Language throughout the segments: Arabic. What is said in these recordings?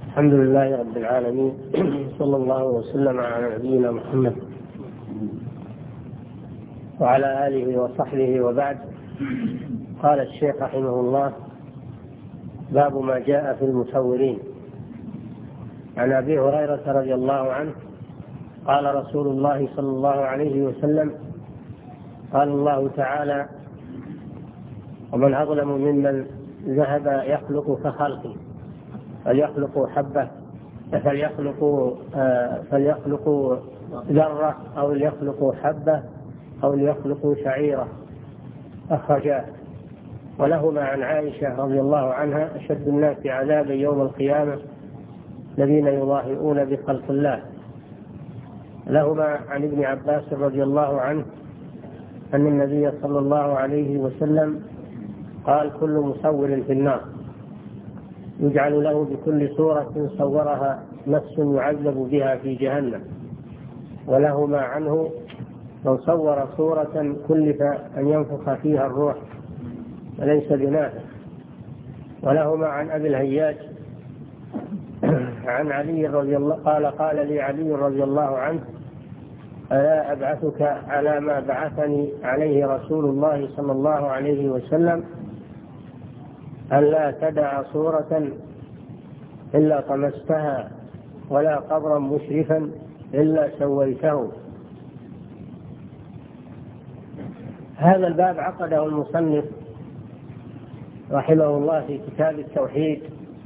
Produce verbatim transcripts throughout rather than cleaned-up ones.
الحمد لله رب العالمين، صلى الله وسلم على نبينا محمد وعلى آله وصحبه وبعد. قال الشيخ رحمه الله: باب ما جاء في المصورين. عن أبي هريرة رضي الله عنه قال رسول الله صلى الله عليه وسلم: قال الله تعالى: ومن أظلم ممن ذهب يخلق كخلقي، فليخلقوا حبة فليخلقوا آه فليخلقوا ذرة أو ليخلقوا حبة أو ليخلقوا شعيرة. أخرجاه. ولهما عن عائشة رضي الله عنها: أشد الناس عذابا يوم القيامة الذين يضاهئون بخلق الله. لهما عن ابن عباس رضي الله عنه أن النبي صلى الله عليه وسلم قال: كل مصور في النار، يجعل له بكل صورة صورها نفس يعذب بها في جهنم. ولهما عنه: من صور صورة كلف أن ينفخ فيها الروح وليس بنافخ. ولهما عن أبي الهياج عن علي رضي الله قال: قال لي علي رضي الله عنه: ألا أبعثك على ما بعثني عليه رسول الله صلى الله عليه وسلم، ألا تدع صورة إلا طمستها ولا قبرا مشرفا إلا سويته. هذا الباب عقده المصنف رحمه الله في كتاب التوحيد،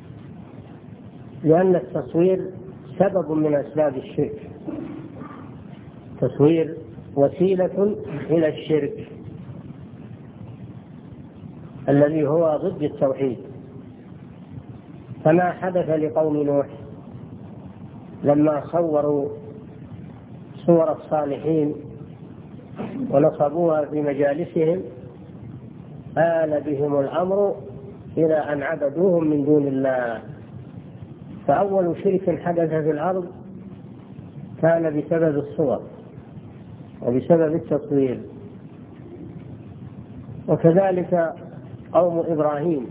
لأن التصوير سبب من أسباب الشرك. تصوير وسيلة إلى الشرك الذي هو ضد التوحيد. فما حدث لقوم نوح لما صوروا صور الصالحين ونصبوها في مجالسهم آل بهم الأمر إلى أن عبدوهم من دون الله. فأول شرك حدث في الأرض كان بسبب الصور وبسبب التصوير. وكذلك قوم إبراهيم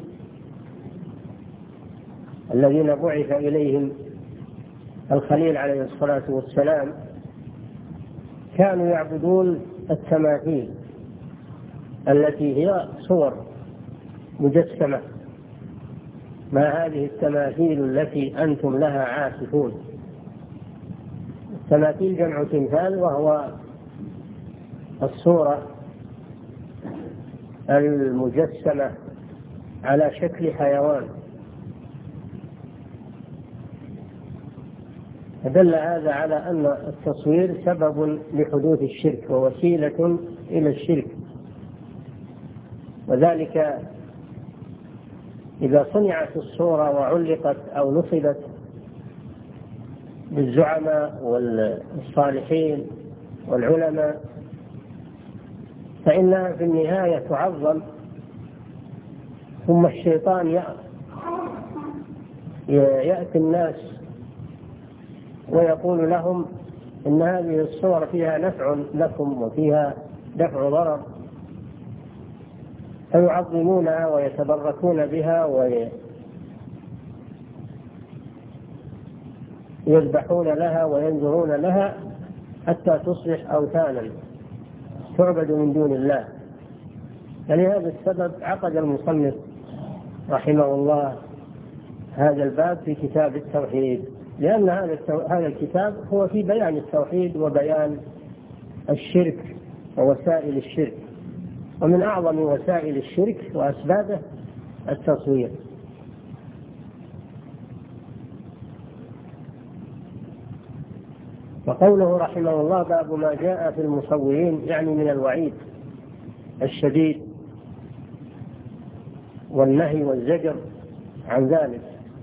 الذين بعث إليهم الخليل عليه الصلاة والسلام كانوا يعبدون التماثيل التي هي صور مجسمة. ما هذه التماثيل التي أنتم لها عاكفون؟ التماثيل جمع تمثال، وهو الصورة المجسمة على شكل حيوان. فدل هذا على أن التصوير سبب لحدوث الشرك ووسيلة إلى الشرك. وذلك إذا صنعت الصورة وعلقت أو نصبت بالزعماء والصالحين والعلماء فإنها في النهاية تعظم، ثم الشيطان يأتي الناس ويقول لهم إن هذه الصور فيها نفع لكم وفيها دفع ضرر، فيعظمونها ويتبركون بها ويذبحون لها وينذرون لها حتى تصبح أوثانا تعبد من دون الله. فلهذا السبب عقد المصنف رحمه الله هذا الباب في كتاب التوحيد، لأن هذا الكتاب هو في بيان التوحيد وبيان الشرك ووسائل الشرك. ومن أعظم وسائل الشرك وأسبابه التصوير. وقوله رحمه الله: باب ما جاء في المصورين، يعني من الوعيد الشديد والنهي والزجر عن ذلك.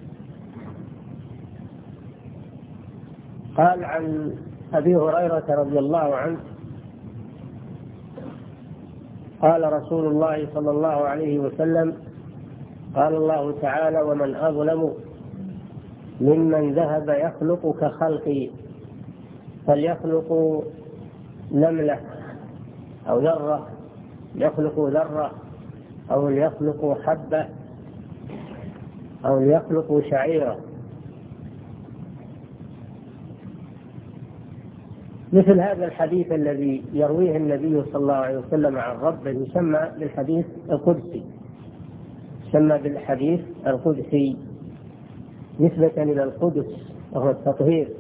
قال عن أبي هريرة رضي الله عنه قال رسول الله صلى الله عليه وسلم: قال الله تعالى: ومن أظلم ممن ذهب يخلق كخلقي، فليخلقوا نملة أو ذرة، يخلقوا ذرة أو ليخلقوا حبة أو ليخلقوا شعيرة. مثل هذا الحديث الذي يرويه النبي صلى الله عليه وسلم عن ربه يسمى بالحديث القدسي، يسمى بالحديث القدسي نسبة إلى القدس وهو التطهير،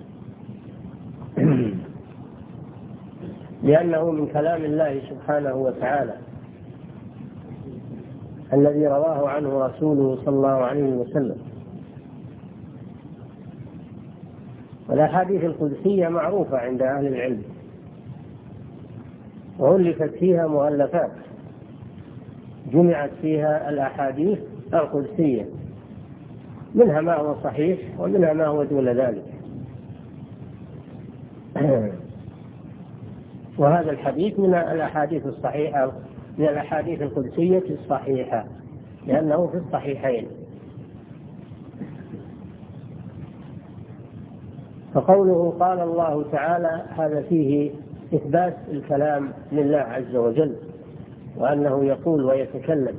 لأنه من كلام الله سبحانه وتعالى الذي رواه عنه رسوله صلى الله عليه وسلم. والأحاديث القدسية معروفة عند أهل العلم، وألفت فيها مؤلفات جمعت فيها الأحاديث القدسية، منها ما هو صحيح ومنها ما هو دون ذلك. وهذا الحديث من الأحاديث الصحيحة، من الأحاديث القدسية الصحيحة، لأنه في الصحيحين. فقوله قال الله تعالى هذا فيه إثبات الكلام لله عز وجل، وأنه يقول ويتكلم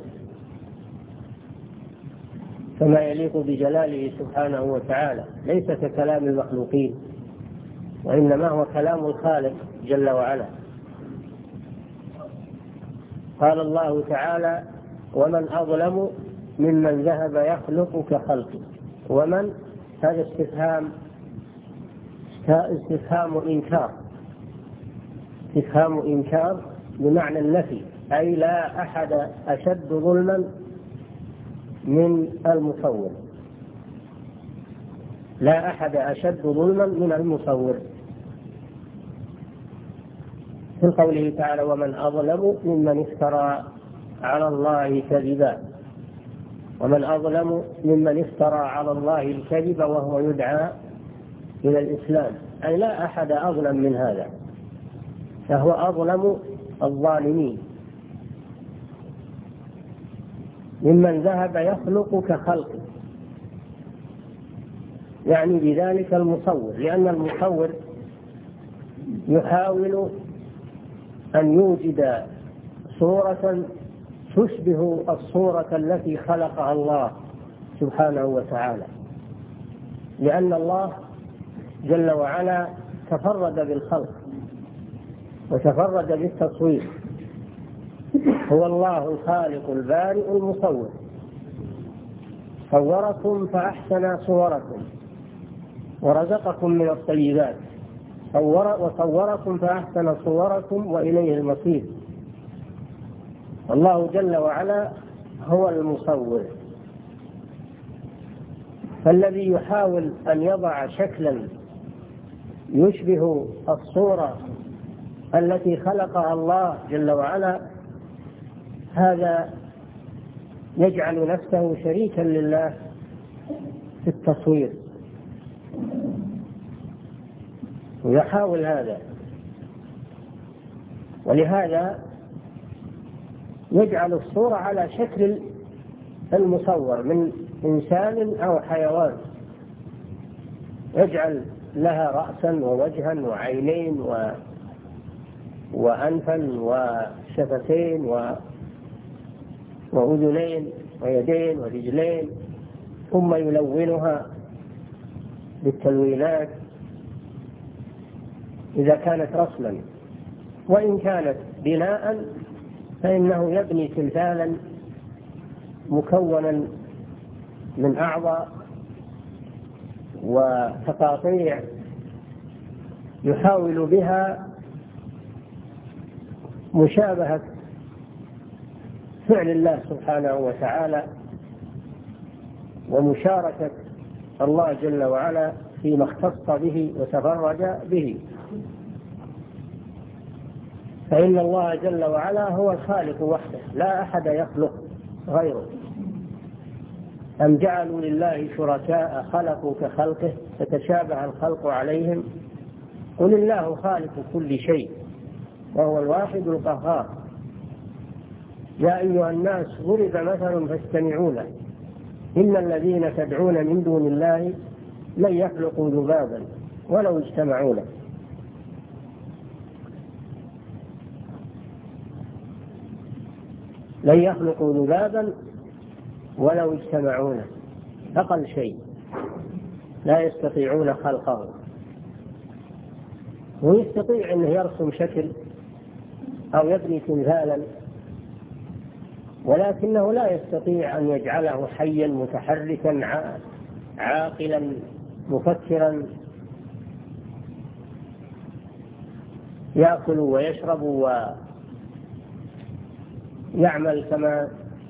كما يليق بجلاله سبحانه وتعالى، ليس ككلام المخلوقين، وإنما هو كلام الخالق جل وعلا. قال الله تعالى ومن أظلم ممن ذهب يخلق كخلقه. ومن هذا استفهام استفهام إنكار، استفهام إنكار بمعنى النفي، أي لا أحد أشد ظلما من المصور، لا أحد أشد ظلما من المصور. في قوله تعالى ومن أظلم ممن افترى على الله كذبا، ومن أظلم ممن افترى على الله الكذب وهو يدعى إلى الإسلام، أي لا أحد أظلم من هذا، فهو أظلم الظالمين. ممن ذهب يخلق كخلقه، يعني بذلك المصور، لأن المصور يحاول أن يوجد صورة تشبه الصورة التي خلقها الله سبحانه وتعالى، لأن الله جل وعلا تفرد بالخلق وتفرد بالتصوير، هو الله الخالق البارئ المصور، صوركم فأحسن صوركم ورزقكم من الطيبات، وصوركم فأحسن صوركم وإليه المصير. الله جل وعلا هو المصور، فالذي يحاول أن يضع شكلا يشبه الصورة التي خلقها الله جل وعلا، هذا يجعل نفسه شريكا لله في التصوير، ويحاول هذا، ولهذا يجعل الصورة على شكل المصور من إنسان أو حيوان، يجعل لها رأسا ووجها وعينين و... وأنفا وشفتين و... وأذنين ويدين ورجلين، ثم يلونها بالتلوينات إذا كانت رسما، وإن كانت بناء فإنه يبني تمثالا مكونا من أعضاء وتقاطيع يحاول بها مشابهة فعل الله سبحانه وتعالى ومشاركة الله جل وعلا فيما اختص به وتفرد به، فإن الله جل وعلا هو الخالق وحده، لا أحد يخلق غيره. أم جعلوا لله شركاء خلقوا كخلقه فتشابه الخلق عليهم، قل الله خالق كل شيء وهو الواحد القهار. يا أيها الناس ضرب مثل فاستمعوا له، إن الذين تدعون من دون الله لن يخلقوا ذبابا ولو اجتمعوا له. لن يخلقوا ذبابا ولو اجتمعوا له، أقل شيء لا يستطيعون خلقه. ويستطيع أنه يرسم شكل أو يبني تمثالا، ولكنه لا يستطيع أن يجعله حيا متحركا عاقلا مفكرا يأكل ويشرب ويعمل كما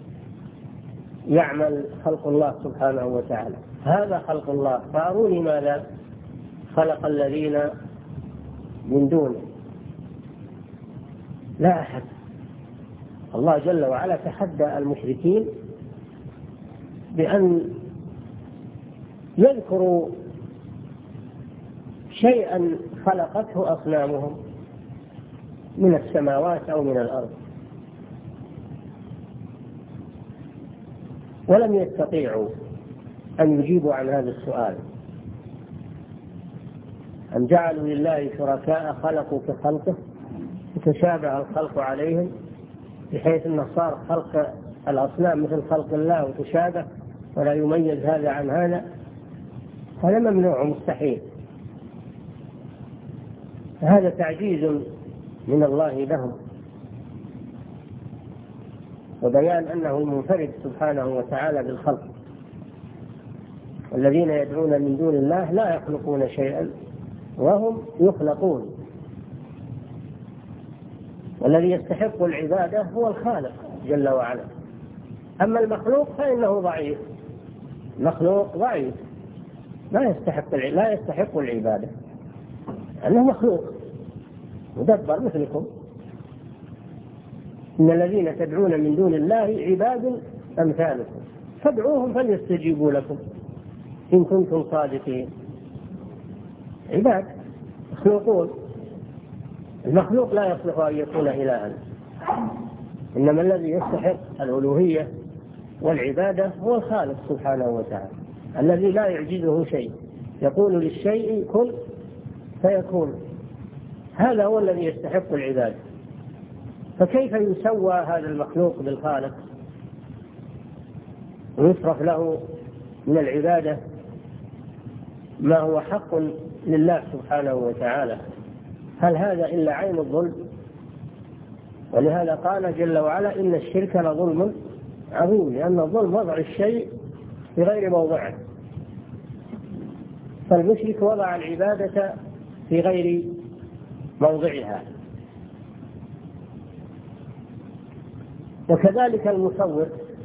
يعمل خلق الله سبحانه وتعالى. هذا خلق الله، فأروني ماذا خلق الذين من دونه. لا أحد. الله جل وعلا تحدى المشركين بأن يذكروا شيئا خلقته أصنامهم من السماوات أو من الأرض، ولم يستطيعوا أن يجيبوا عن هذا السؤال. أم جعلوا لله شركاء خلقوا كخلقه وتشابه الخلق عليهم، بحيث أن صار خلق الأصنام مثل خلق الله وتشابه ولا يميز هذا عن هذا. هذا ممنوع مستحيل. هذا تعجيز من الله لهم، وبيان أنه المنفرد سبحانه وتعالى بالخلق. والذين يدعون من دون الله لا يخلقون شيئا وهم يخلقون. والذي يستحق العبادة هو الخالق جل وعلا. أما المخلوق فإنه ضعيف، مخلوق ضعيف لا يستحق لا يستحق العبادة، أنه مخلوق مدبر مثلكم. إن الذين تدعون من دون الله عباد أمثالكم فادعوهم فليستجيبوا لكم إن كنتم صادقين. عباد مخلوقون. المخلوق لا يصلح أن يكون إلها، إنما الذي يستحق الألوهية والعبادة هو الخالق سبحانه وتعالى الذي لا يعجزه شيء، يقول للشيء كن فيكون. هذا هو الذي يستحق العبادة. فكيف يسوى هذا المخلوق بالخالق ويصرف له من العبادة ما هو حق لله سبحانه وتعالى؟ هل هذا إلا عين الظلم؟ ولهذا قال جل وعلا إن الشرك لظلم عظيم، لأن الظلم وضع الشيء في غير موضعه. فالمشرك وضع العبادة في غير موضعها. وكذلك المصور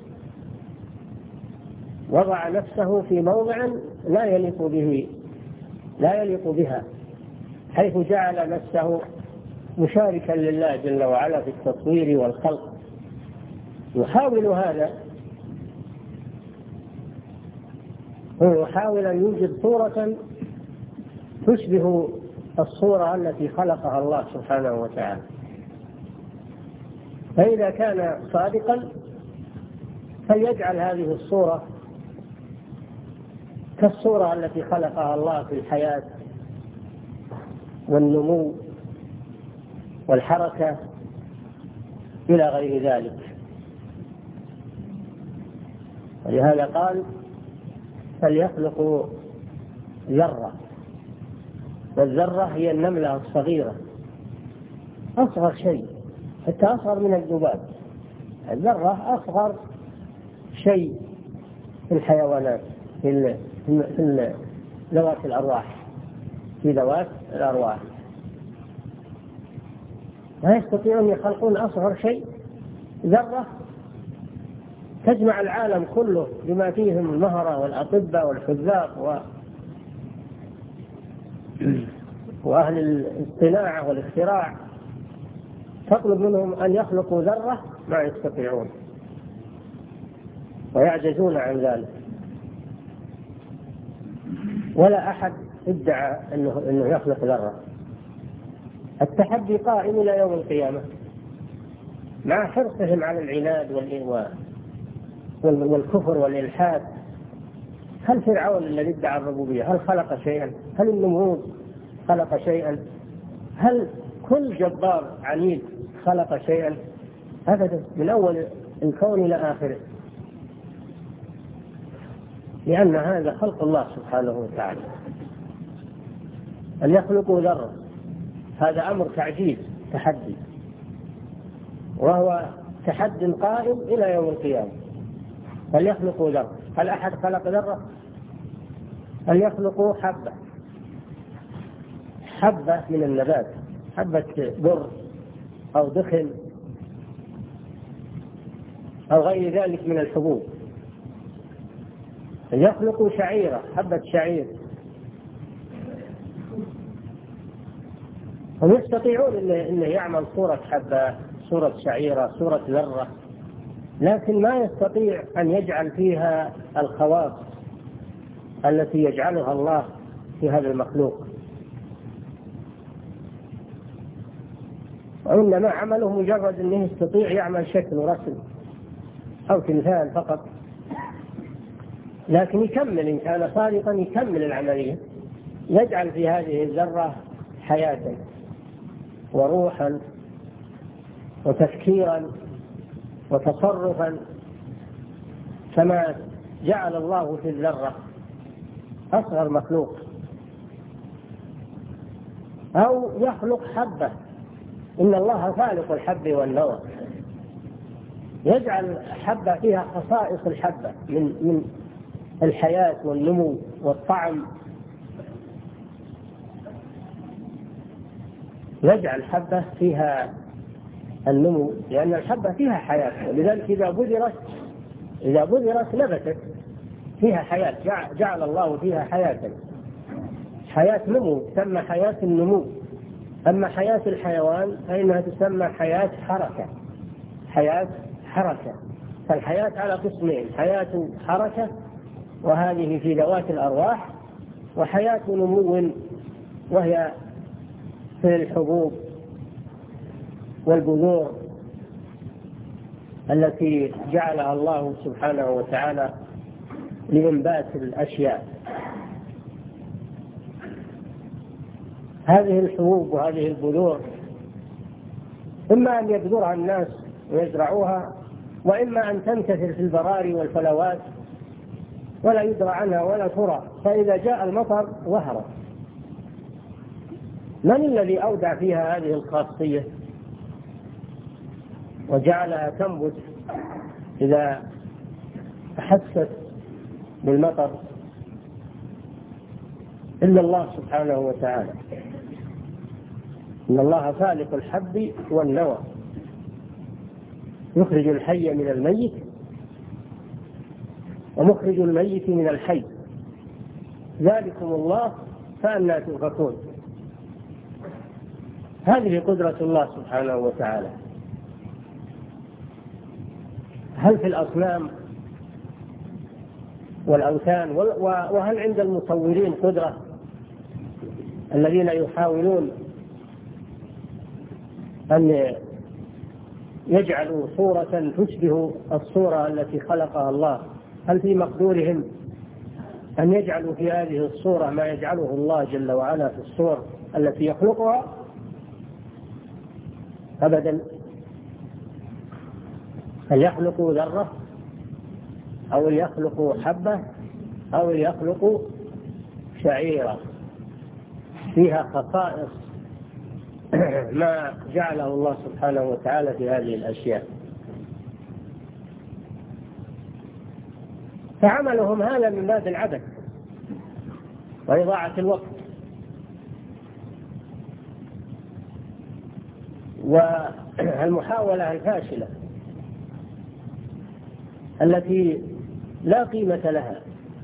وضع نفسه في موضع لا يليق به لا يليق بها، حيث جعل نفسه مشاركا لله جل وعلا في التصوير والخلق. يحاول هذا، هو يحاول أن يوجد صورة تشبه الصورة التي خلقها الله سبحانه وتعالى. فإذا كان صادقا فليجعل هذه الصورة كالصورة التي خلقها الله في الحياة والنمو والحركة إلى غير ذلك. ولهذا قال فليخلقوا ذرة، والذرة هي النملة الصغيرة، أصغر شيء، حتى أصغر من الذباب. الذرة أصغر شيء في الحيوانات، في في ذوات الأرواح، في ذوات الأرواح لا يستطيعون يخلقون أصغر شيء. ذرة تجمع العالم كله بما فيهم المهرة والأطباء والحذاق و... وأهل الصناعة والاختراع، تطلب منهم أن يخلقوا ذرة ما يستطيعون ويعجزون عن ذلك. ولا أحد ادعى أنه, إنه يخلق ذرة. التحدي قائم إلى يوم القيامة مع حرصهم على العناد والكفر والإلحاد. هل فرعون الذي ادعى الربوبية هل خلق شيئا؟ هل النمرود خلق شيئا؟ هل كل جبار عنيد خلق شيئا؟ أبدا، من أول الكون إلى آخره، لأن هذا خلق الله سبحانه وتعالى. أن يخلقوا ذرة هذا أمر تعجيز تحدي، وهو تحد قائم إلى يوم القيامة. هل يخلقوا ذرة؟ هل أحد خلق ذرة؟ هل يخلقوا حبة حبة من النبات، حبة بر أو دخن أو غير ذلك من الحبوب؟ هل يخلقوا شعيرة، حبة شعير؟ هم يستطيعون أنه يعمل صورة حبة، صورة شعيرة، صورة ذرة، لكن ما يستطيع أن يجعل فيها الخواص التي يجعلها الله في هذا المخلوق، وإنما عمله مجرد أنه يستطيع يعمل شكل ورسم أو تمثال فقط، لكن يكمل إن كان صادقا يكمل العملية، يجعل في هذه الذرة حياة وروحا وتفكيرا وتصرفا كما جعل الله في الذرة أصغر مخلوق. أو يخلق حبة، إن الله خالق الحب والنوى، يجعل حبة فيها خصائص الحبة من من الحياة والنمو والطعم، يجعل حبة فيها النمو، لأن الحبة فيها حياة، ولذلك إذا بذرت إذا بذرت نبتت فيها حياة، جعل الله فيها حياة، حياة نمو تسمى حياة النمو. أما حياة الحيوان فإنها تسمى حياة حركة، حياة حركة. فالحياة على قسمين: حياة حركة وهذه في ذوات الأرواح، وحياة نمو وهي في الحبوب والبذور التي جعلها الله سبحانه وتعالى لإنبات الأشياء. هذه الحبوب وهذه البذور إما أن يبذرها الناس ويزرعوها، وإما أن تنتثر في البراري والفلوات ولا يدرى عنها ولا ترى، فإذا جاء المطر ظهرت. من الذي أودع فيها هذه الخاصية وجعلها تنبت إذا أحست بالمطر؟ إلا الله سبحانه وتعالى. إن الله خالق الحب والنوى، يخرج الحي من الميت ومخرج الميت من الحي، ذلكم الله فأنى تؤفكون. هذه قدرة الله سبحانه وتعالى. هل في الأصنام والأوثان وهل عند المصورين قدرة الذين يحاولون أن يجعلوا صورة تشبه الصورة التي خلقها الله؟ هل في مقدورهم أن يجعلوا في هذه الصورة ما يجعله الله جل وعلا في الصور التي يخلقها؟ أبدا. هل يخلقوا ذرة أو يخلقوا حبة أو يخلقوا شعيرة فيها خصائص ما جعله الله سبحانه وتعالى في هذه الأشياء. فعملهم هذا من باب العبث وإضاعة الوقت، والمحاولة الفاشلة التي لا قيمة لها.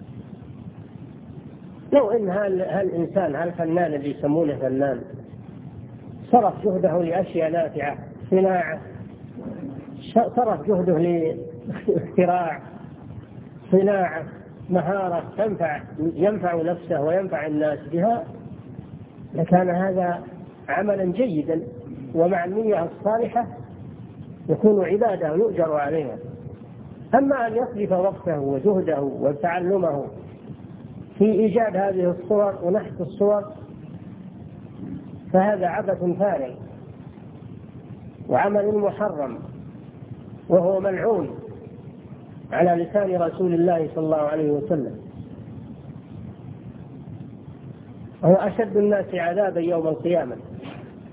لو إن هالإنسان هالفنان اللي يسمونه فنان صرف جهده لأشياء نافعة، صناعة، صرف جهده لاختراع، صناعة، مهارة تنفع ينفع نفسه وينفع الناس بها، لكان هذا عملا جيدا، ومع النية الصالحة يكون عبادة يؤجر عليها. أما أن يصرف وقته وجهده وتعلمه في إيجاد هذه الصور ونحت الصور فهذا عبث فارغ وعمل محرم، وهو ملعون على لسان رسول الله صلى الله عليه وسلم. هو أشد الناس عذابا يوم القيامة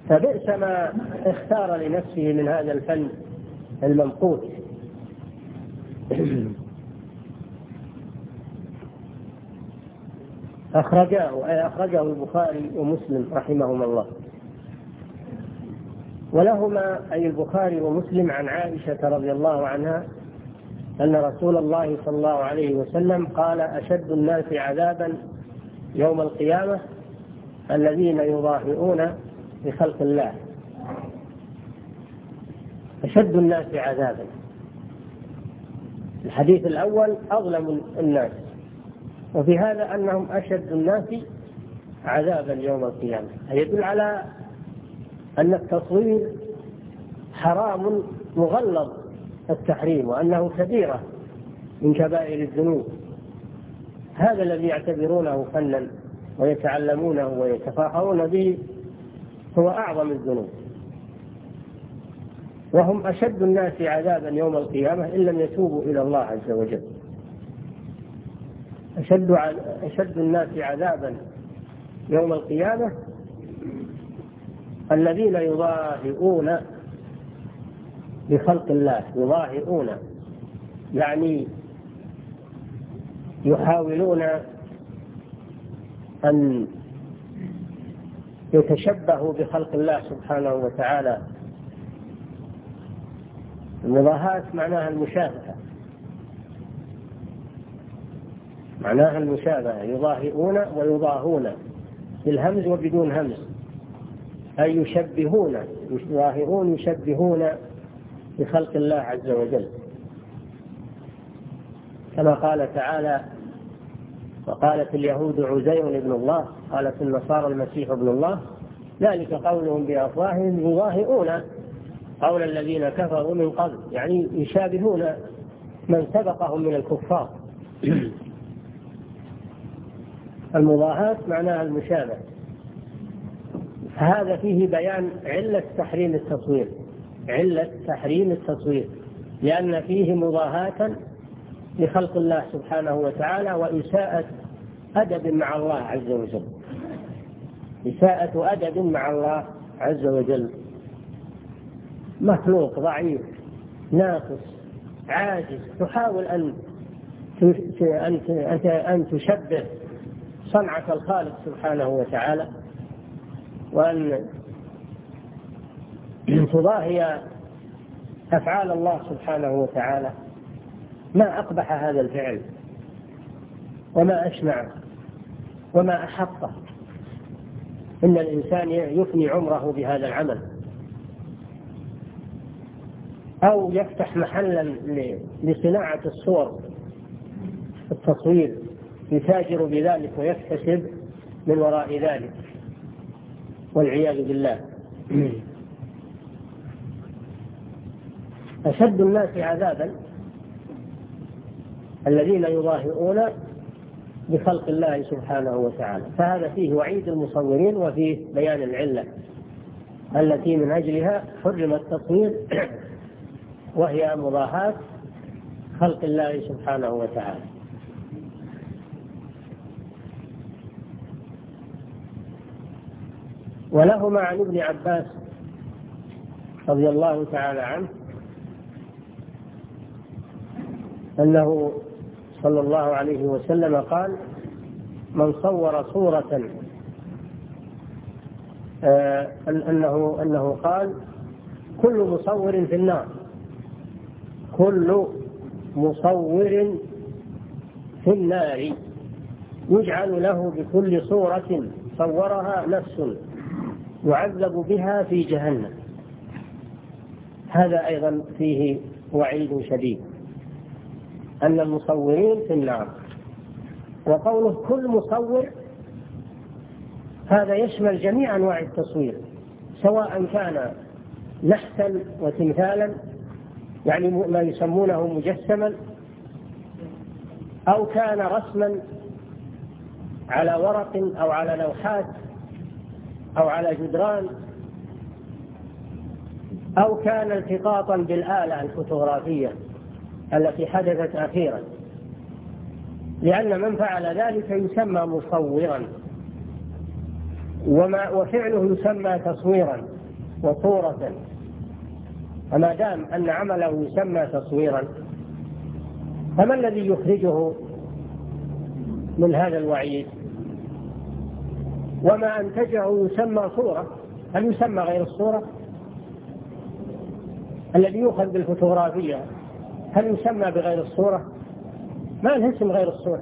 فبئس ما اختار لنفسه من هذا الفن الممقوت. أخرجاه أي أخرجه البخاري ومسلم رحمهما الله. ولهما أي البخاري ومسلم عن عائشة رضي الله عنها أن رسول الله صلى الله عليه وسلم قال: أشد الناس عذابا يوم القيامة الذين يضاهئون بخلق الله. أشد الناس عذابا. الحديث الأول أظلم الناس، وفي هذا أنهم أشد الناس عذابا يوم القيامة، يدل على أن التصوير حرام مغلظ التحريم، وأنه كبيرة من كبائر الذنوب. هذا الذي يعتبرونه فنا ويتعلمونه ويتفاخرون به هو أعظم الذنوب، وهم أشد الناس عذابا يوم القيامة إن لم يتوبوا إلى الله عز وجل. أشد, أشد الناس عذابا يوم القيامة الذين يضاهئون بخلق الله. يضاهئون يعني يحاولون أن يتشبهوا بخلق الله سبحانه وتعالى. المضاهاة معناها المشابهة، معناها المشابهة. يضاهئون ويضاهون بالهمز وبدون همز، أي يشبهون. يضاهئون يشبهون بخلق الله عز وجل، كما قال تعالى: وقالت اليهود عزير ابن الله قالت النصارى المسيح ابن الله ذلك قولهم بأفواههم يضاهئون قول الذين كفروا من قبل، يعني يشابهون من سبقهم من الكفار. المضاهاة معناها المشابهة. هذا فيه بيان علة تحريم التصوير، علة تحريم التصوير، لأن فيه مضاهاة لخلق الله سبحانه وتعالى وإساءة أدب مع الله عز وجل. إساءة أدب مع الله عز وجل. مخلوق ضعيف ناقص عاجز تحاول أن أن تشبه صنعة الخالق سبحانه وتعالى، وأن تضاهي أفعال الله سبحانه وتعالى. ما أقبح هذا الفعل، وما أشنعه، وما أحقه. إن الإنسان يفني عمره بهذا العمل، أو يفتح محلا لصناعة الصور التصوير يتاجر بذلك ويكتسب من وراء ذلك، والعياذ بالله. أشد الناس عذابا الذين يضاهئون بخلق الله سبحانه وتعالى. فهذا فيه وعيد المصورين، وفيه بيان العلة التي من أجلها حرم التصوير، وهي مضاهاة خلق الله سبحانه وتعالى. ولهما عن ابن عباس رضي الله تعالى عنه أنه صلى الله عليه وسلم قال: من صور صورة آه أنه, أنه قال: كل مصور في النار، كل مصور في النار يجعل له بكل صورة صورها نفس يعذب بها في جهنم. هذا أيضا فيه وعيد شديد، أن المصورين في النار. وقوله كل مصور هذا يشمل جميع أنواع التصوير، سواء كان نحتا وتمثالا، يعني ما يسمونه مجسما، أو كان رسما على ورق أو على لوحات أو على جدران، أو كان التقاطا بالآلة الفوتوغرافية التي حدثت أخيرا، لأن من فعل ذلك يسمى مصورا، وما وفعله يسمى تصويرا. وصورة، فما دام أن عمله يسمى تصويرا فما الذي يخرجه من هذا الوعيد؟ وما أنتجه يسمى صورة، هل يسمى غير الصورة؟ الذي يؤخذ بالفوتوغرافية هل يسمى بغير الصورة؟ ما له اسم غير الصورة.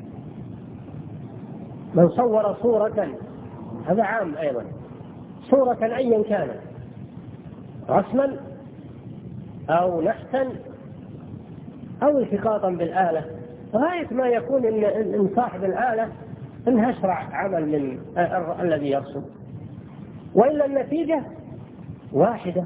من صور صورة هذا عام أيضا، صورة أيا كانت، رسما أو نحتا أو التقاطا بالآلة، غاية ما يكون إن صاحب الآلة إنها أسرع عمل من الذي يرسم، وإلا النتيجة واحدة.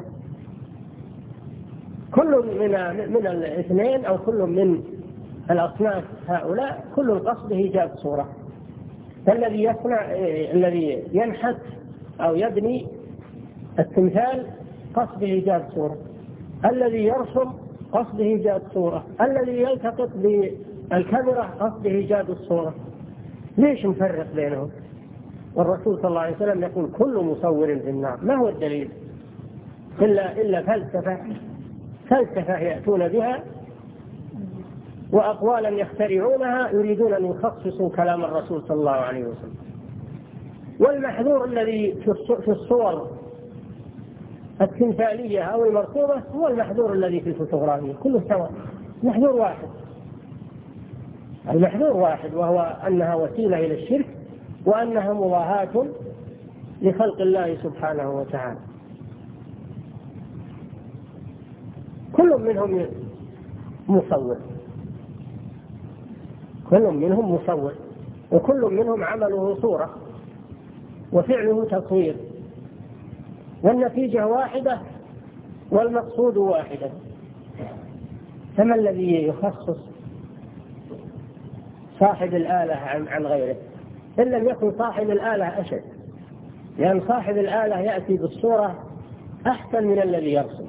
كل من من الاثنين أو كل من الأصناف هؤلاء كل قصده إيجاد صورة. فالذي يصنع الذي ينحت أو يبني التمثال قصده إيجاد صورة، الذي يرسم قصده إيجاد صورة، الذي يلتقط بالكاميرا قصده إيجاد الصورة. ليش نفرق بينهم؟ والرسول صلى الله عليه وسلم يقول كل مصور في النار. ما هو الدليل؟ إلا إلا فلسفة فلسفة يأتون بها وأقوالا يخترعونها يريدون أن يخصصوا كلام الرسول صلى الله عليه وسلم. والمحذور الذي في الصور التمثالية أو المرسومة هو المحذور الذي في الفوتوغرافية، كله سواء، محذور واحد. المحذور واحد، وهو أنها وسيلة إلى الشرك وأنها مضاهاة لخلق الله سبحانه وتعالى. كل منهم مصور، كل منهم مصور، وكل منهم عمله صورة وفعله تصوير، والنتيجة واحدة والمقصود واحدة. فما الذي يخصص صاحب الآلة عن غيره؟ إن لم يكن صاحب الآلة أشد، لأن صاحب الآلة يأتي بالصورة أحسن من الذي يرسم،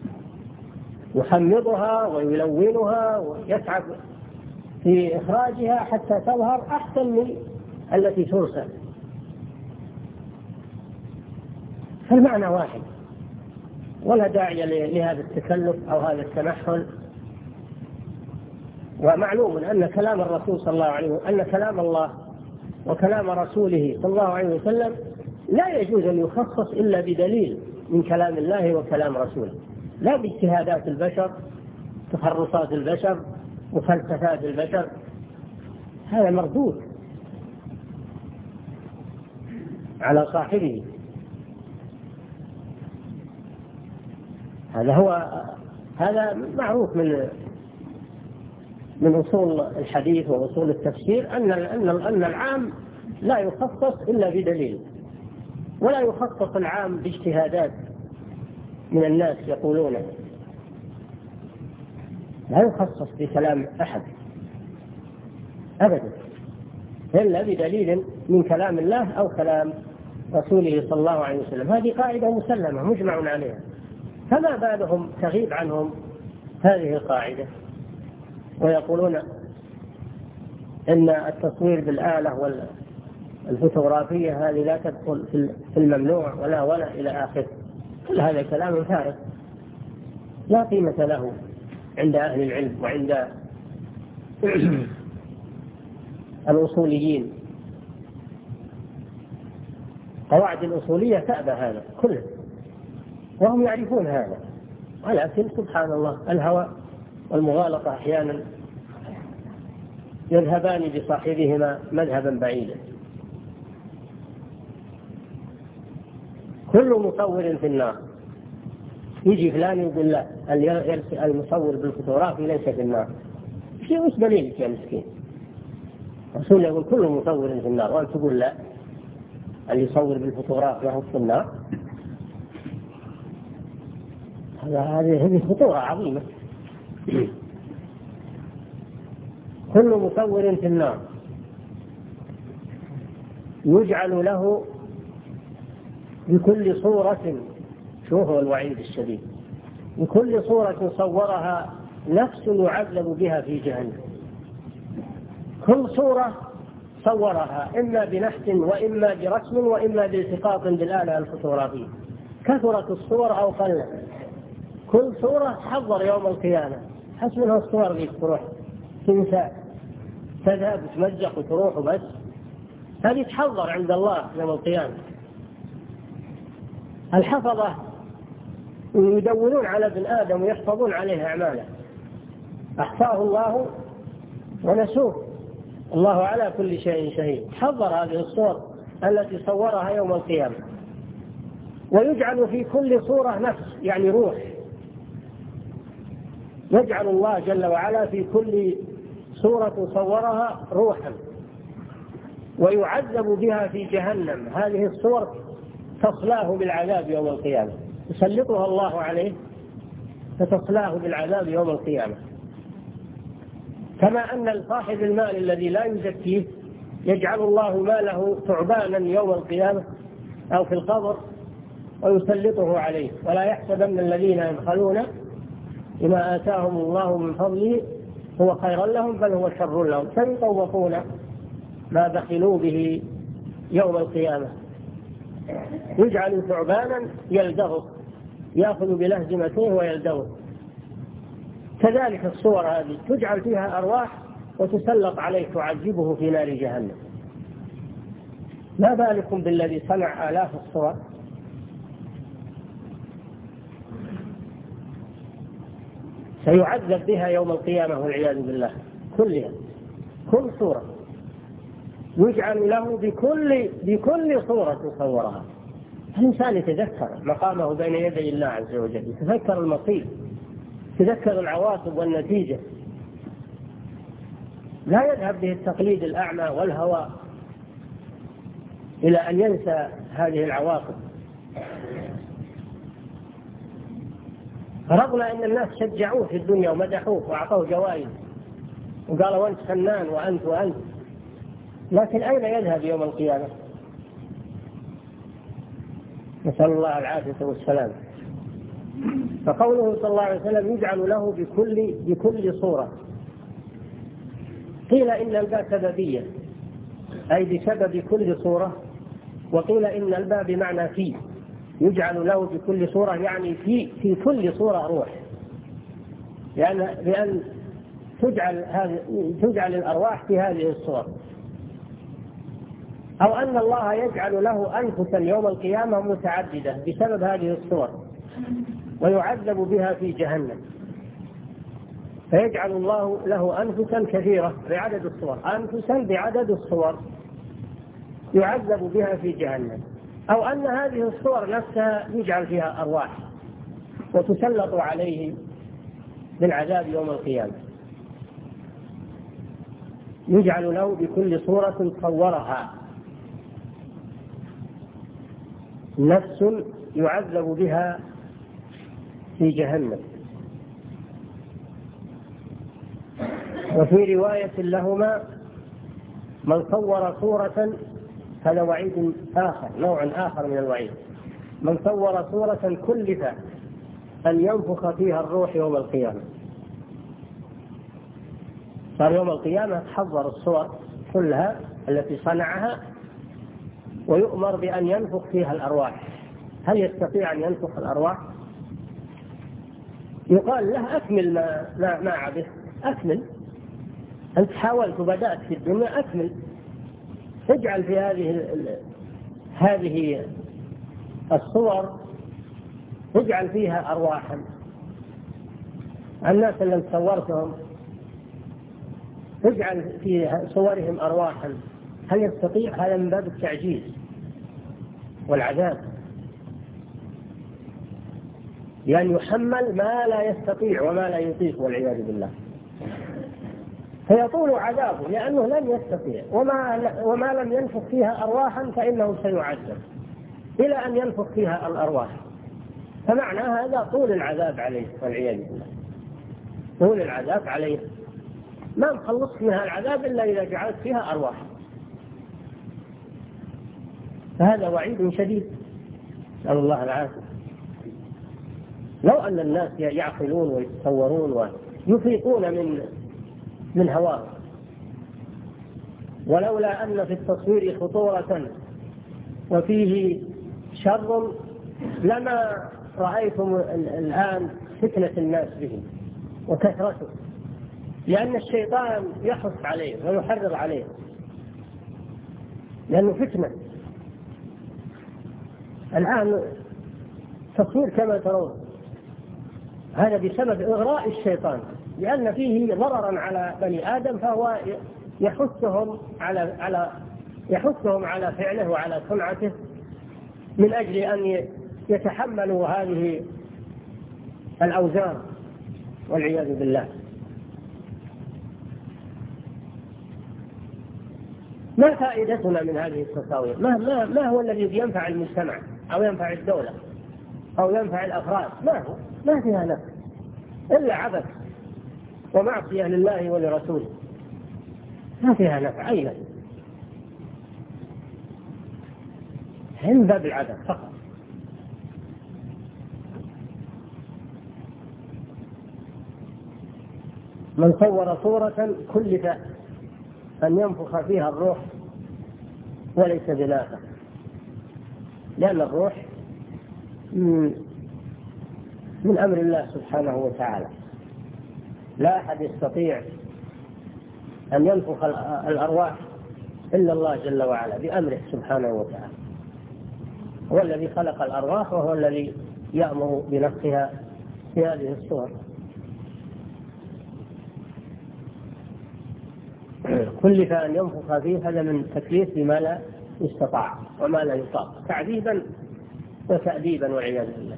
يحمضها ويلونها ويتعب في إخراجها حتى تظهر أحسن من التي ترسم. فالمعنى واحد، ولا داعي لهذا التكلف أو هذا التمحل. ومعلوم أن كلام الرسول صلى الله عليه وسلم أن كلام الله وكلام رسوله صلى الله عليه وسلم لا يجوز أن يخصص إلا بدليل من كلام الله وكلام رسوله، لا باجتهادات البشر، تخرصات البشر وفلسفات البشر. هذا مردود على صاحبه. هذا هو هذا معروف من من أصول الحديث وأصول التفسير أن أن أن العام لا يخصص إلا بدليل، ولا يخصص العام باجتهادات من الناس يقولونه، لا يخصص بكلام أحد أبدا إلا بدليل من كلام الله أو كلام رسوله صلى الله عليه وسلم. هذه قاعدة مسلمة مجمع عليها، فما بالهم تغيب عنهم هذه القاعدة ويقولون إن التصوير بالآلة والفوتوغرافية هذه لا تدخل في الممنوع ولا ولا إلى آخره. كل هذا كلام فارغ لا قيمة له عند أهل العلم وعند الأصوليين. قواعد الأصولية تأبى هذا كله وهم يعرفون هذا، ولكن سبحان الله الهوى والمغالطة أحيانا يذهبان بصاحبهما مذهبا بعيدا. كل مصور في النار. يجي فلان يقول لا المصور بالفوتوغرافي ليس في النار. شيء مش دليلك يا مسكين؟ رسول يقول كل مصور في النار وأنت تقول لا اللي يصور بالفوتوغرافي له في النار. هذه هذه خطورة عظيمة. كل مصور في النار يجعل له بكل صورة، شو هو الوعيد الشديد، بكل صورة صورها نفس يعذب بها في جهنم. كل صورة صورها إما بنحت وإما برسم وإما بالتقاط بالآلة الفوتوغرافية، كثرت الصور أو قلت، كل صورة تحضر يوم القيامة، حسب منها الصور اللي تروح تنسى تذهب وتمزق وتروح وبس، هذه تحضر عند الله يوم القيامة. الحفظة يدونون على ابن آدم ويحفظون عليه أعماله، أحصاه الله ونسوه، الله على كل شيء شهيد. حضر هذه الصور التي صورها يوم القيامة، ويجعل في كل صورة نفس يعني روح، يجعل الله جل وعلا في كل صورة صورها روحا ويعذب بها في جهنم. هذه الصور تصلاه بالعذاب يوم القيامة، يسلطها الله عليه فتصلاه بالعذاب يوم القيامة. كما أن صاحب المال الذي لا يزكيه يجعل الله ماله ثعبانا يوم القيامة أو في القبر ويسلطه عليه. ولا يحسبن الذين يبخلون بما آتاهم الله من فضله هو خيرا لهم بل هو شر لهم، سيطوقون ما بخلوا به يوم القيامة. يجعل ثعبانا يلدغه، يأخذ بلهزمته ويلدغه. كذلك الصور هذه تجعل فيها أرواح وتسلط عليه تعذبه في نار جهنم. ما بالكم بالذي صنع آلاف الصور؟ سيعذب بها يوم القيامة والعياذ بالله كلها، كل صورة يجعل له بكل بكل صورة صورها. الإنسان يتذكر مقامه بين يدي الله عز وجل، يتذكر المصير، يتذكر العواقب والنتيجة، لا يذهب به التقليد الأعمى والهوى إلى أن ينسى هذه العواقب. رغم أن الناس شجعوه في الدنيا ومدحوه وأعطوه جوائز وقالوا أنت فنان وأنت وأنت، لكن أين يذهب يوم القيامة؟ نسأل الله العافية والسلام. فقوله صلى الله عليه وسلم يجعل له بكل بكل صورة، قيل إن الباء سببية أي بسبب كل صورة، وقيل إن الباء بمعنى فيه، يجعل له بكل صورة يعني في في كل صورة روح، لأن لأن تجعل هذه تجعل الأرواح في هذه الصور. أو أن الله يجعل له أنفسا يوم القيامة متعددة بسبب هذه الصور ويعذب بها في جهنم، فيجعل الله له أنفسا كثيرة بعدد الصور، أنفسا بعدد الصور يعذب بها في جهنم. أو أن هذه الصور نفسها يجعل فيها أرواح وتسلط عليه بالعذاب يوم القيامة. يجعل له بكل صورة صورها نفس يعذب بها في جهنم. وفي رواية لهما من صور صورة، هذا وعيد آخر، نوع آخر من الوعيد، من صور صورة كلف أن ينفخ فيها الروح يوم القيامة. صار يوم القيامة تحضر الصور كلها التي صنعها ويؤمر بأن ينفخ فيها الأرواح. هل يستطيع أن ينفخ الأرواح؟ يقال له أكمل ما, ما, ما عبث، أكمل، أنت حاولت وبدأت في الدنيا، أكمل، اجعل في هذه هذه الصور اجعل فيها أرواحا. الناس اللي صورتهم اجعل في صورهم أرواحا. هل يستطيع؟ هذا من باب التعجيز والعذاب، لأن يحمل ما لا يستطيع وما لا يطيق والعياذ بالله، فيطول عذابه لأنه لن يستطيع، وما, وما لم ينفخ فيها أرواحا فإنه سيعذب إلى أن ينفخ فيها الأرواح. فمعنى هذا طول العذاب عليه والعياذ بالله، طول العذاب عليه، ما نخلص منها العذاب إلا إذا جعلت فيها أرواح. فهذا وعيد شديد، نسأل الله العافية. لو أن الناس يعقلون ويتصورون ويفيقون من من هواه، ولولا أن في التصوير خطورة وفيه شر لما رأيتم الآن فتنة الناس به وكثرته، لأن الشيطان يحث عليه ويحرض عليه، لأنه فتنة. الآن تصوير كما ترون هذا بسبب إغراء الشيطان، لأن فيه ضررا على بني آدم، فهو يحثهم على على يحثهم على فعله وعلى صنعته من أجل أن يتحملوا هذه الأوزار والعياذ بالله. ما فائدتنا من هذه التصاوير؟ ما, ما, ما هو الذي ينفع المجتمع أو ينفع الدولة أو ينفع الأفراد؟ ما هو ما فيها نفع إلا عبث ومعصية لله ولرسوله، ما فيها نفع أيضا، من باب العبث فقط. من صور صورة كلف أن ينفخ فيها الروح وليس بنافخ، لأن الروح من, من أمر الله سبحانه وتعالى، لا أحد يستطيع أن ينفخ الأرواح إلا الله جل وعلا بأمره سبحانه وتعالى، هو الذي خلق الأرواح وهو الذي يأمر بنفخها في هذه الصور. كلف أن ينفخ فيه، هذا من تكليف بما لا يستطاع وما لا يطاق، تعذيبا وتأديبا والعياذ بالله.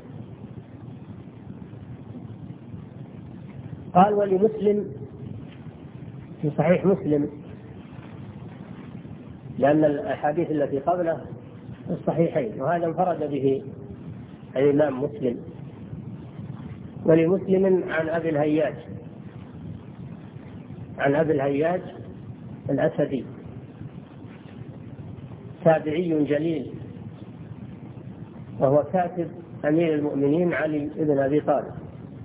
قال: ولمسلم في صحيح مسلم، لأن الأحاديث التي قبله الصحيحين، وهذا انفرد به الإمام مسلم. ولمسلم عن أبي الهياج عن أبي الهياج الأسدي، تابعي جليل، وهو كاتب أمير المؤمنين علي بن أبي طالب،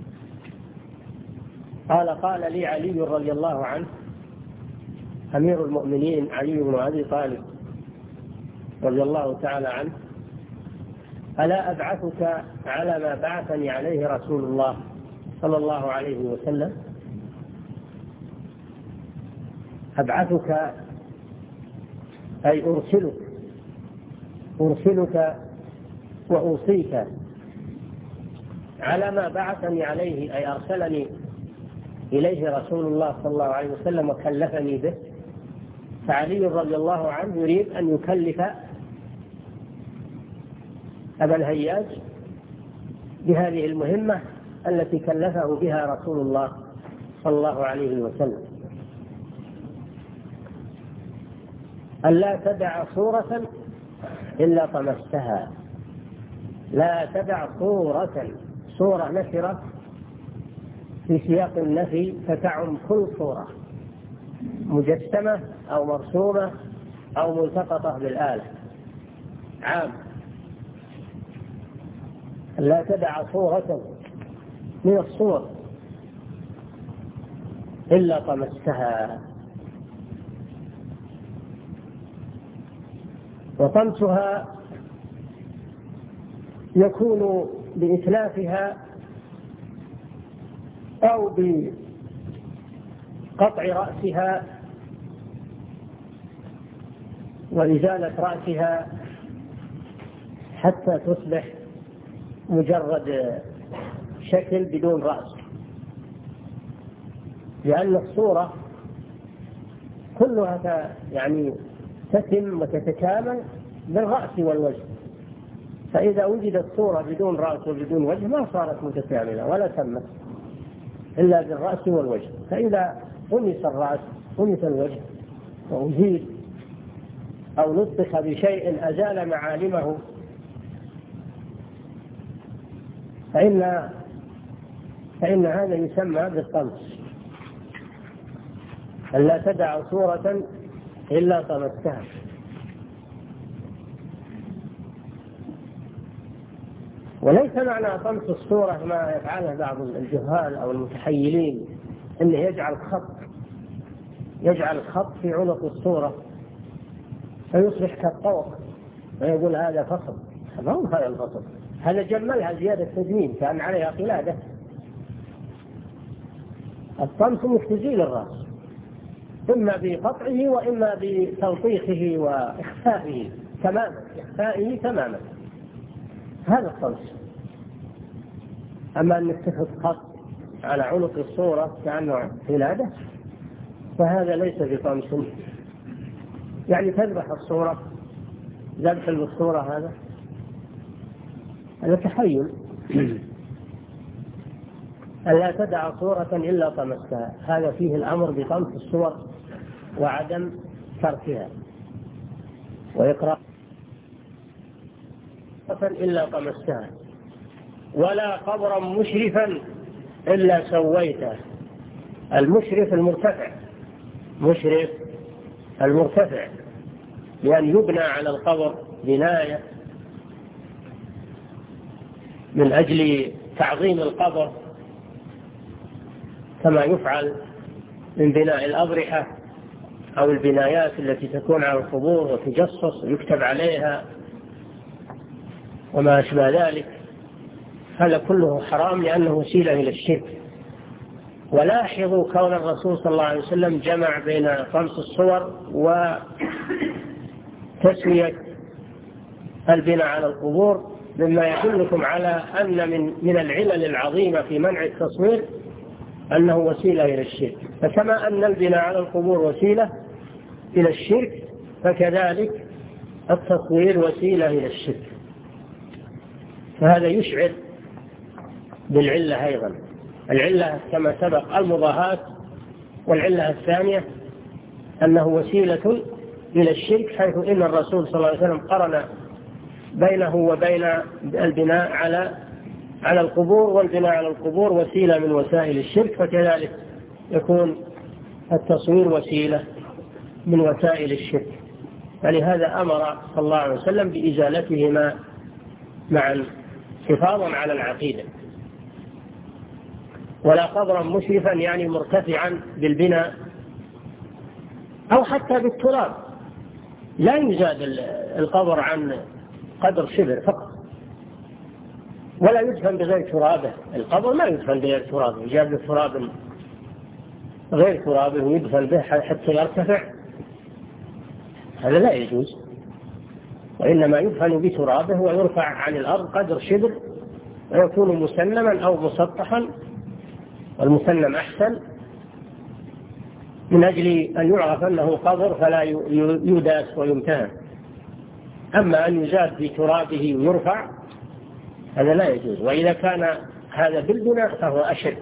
قال: قال لي علي رضي الله عنه، أمير المؤمنين علي بن أبي طالب رضي الله تعالى عنه: ألا أبعثك على ما بعثني عليه رسول الله صلى الله عليه وسلم؟ أبعثك أي أرسلك أرسلك وأوصيك على ما بعثني عليه، أي أرسلني إليه رسول الله صلى الله عليه وسلم وكلفني به. فعلي رضي الله عنه يريد أن يكلف أبا الهياج بهذه المهمة التي كلفه بها رسول الله صلى الله عليه وسلم: ألا تدع صورة إلا طمستها. لا تدع صورة، صورة نكرة في سياق النفي فتعم كل صورة مجسمة أو مرسومة أو ملتقطة بالآلة، عام. لا تدع صورة من الصور إلا طمستها. وطمسها يكون بإتلافها أو بقطع رأسها وإزالة رأسها حتى تصبح مجرد شكل بدون رأس، لأن الصورة كلها يعني تتم وتتكامل بالرأس والوجه، فإذا وجدت صورة بدون رأس وبدون وجه ما صارت متكاملة ولا تمت إلا بالرأس والوجه. فإذا طمس الرأس طمس الوجه وأزيل أو نطق بشيء أزال معالمه فإن فإن هذا يسمى بالطمس. ألا تدع صورة إلا طمستها. وليس معنى طمس الصورة ما يفعله بعض الجهال أو المتحيلين أنه يجعل خط يجعل خط في عنق الصورة فيصبح كالطوق ويقول هذا فصل. ما هو هذا الفصل، هذا جملها زيادة تجميل كان عليها قلادة. الطمس انك تزيل الرأس إما بقطعه وإما بتلطيخه وإخفائه تماما، إخفائه تماما، هذا الطمس. أما أنك تحط خط على عنق الصورة كأنه قلادة فهذا ليس بطمس، يعني تذبح الصورة، ذبح الصورة هذا هذا تحيل. ألا تدع صورة إلا طمستها، هذا فيه الأمر بطمس الصور وعدم تركها. ويقرأ إلا طمستها، ولا قبرا مشرفا إلا سويته. المشرف المرتفع، مشرف المرتفع، لأن يبنى على القبر بناية من أجل تعظيم القبر، كما يفعل من بناء الأضرحة أو البنايات التي تكون على القبور وتجصص ويكتب عليها وما أشبه ذلك. هذا كله حرام لأنه وسيلة إلى الشرك. ولاحظوا كون الرسول صلى الله عليه وسلم جمع بين طمس الصور وتسوية البناء على القبور، مما يدلكم على أن من من العلل العظيمة في منع التصوير أنه وسيلة إلى الشرك. فكما أن البناء على القبور وسيلة إلى الشرك، فكذلك التصوير وسيلة إلى الشرك. فهذا يشعر بالعلة أيضا. العلة كما سبق المضاهاة، والعلة الثانية أنه وسيلة إلى الشرك، حيث إن الرسول صلى الله عليه وسلم قرن بينه وبين البناء على على القبور، والبناء على القبور وسيلة من وسائل الشرك، فكذلك يكون التصوير وسيلة من وسائل الشرك. فلهذا أمر صلى الله عليه وسلم بإزالتهما معا حفاظا على العقيدة. ولا قبرا مشرفا يعني مرتفعا بالبناء أو حتى بالتراب، لا يزاد القبر عن قدر شبر فقط، ولا يدفن بغير ترابه. القبر ما يدفن بغير ترابه، يجاب له تراب غير ترابه ويدفن به حتى يرتفع، هذا لا يجوز. وإنما يدفن بترابه ويرفع عن الأرض قدر شبر، ويكون مسلما أو مسطحا، والمسلم أحسن، من أجل أن يعرف أنه قبر فلا يداس ويمتهن. أما أن يزاد بترابه ويرفع هذا لا يجوز. وإذا كان هذا بالبناء فهو أشد،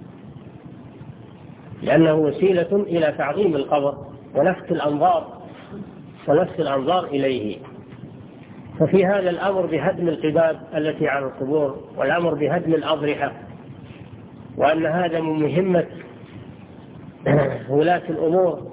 لأنه وسيلة إلى تعظيم القبر ولفت الأنظار ولفت الأنظار إليه. ففي هذا الأمر بهدم القباب التي على القبور، والأمر بهدم الأضرحة، وأن هذا من مهمة ولاة الأمور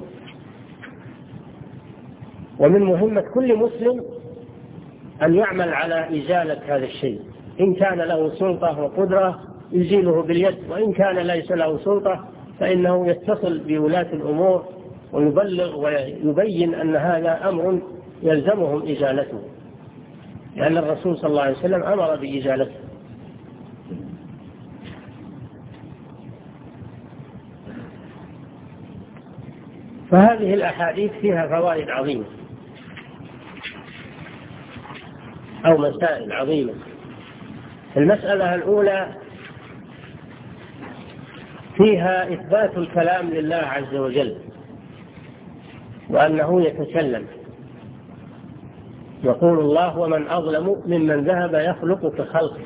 ومن مهمة كل مسلم أن يعمل على إزالة هذا الشيء. إن كان له سلطة وقدرة يزيله باليد، وإن كان ليس له سلطة فإنه يتصل بولاة الأمور ويبلغ ويبين أن هذا أمر يلزمهم إزالته، لأن الرسول صلى الله عليه وسلم أمر بإزالته. فهذه الأحاديث فيها فوائد عظيمة أو مسائل عظيمة. المسألة الأولى فيها إثبات الكلام لله عز وجل، وأنه يتكلم. يقول الله: ومن أظلم ممن ذهب يخلق كخلقه.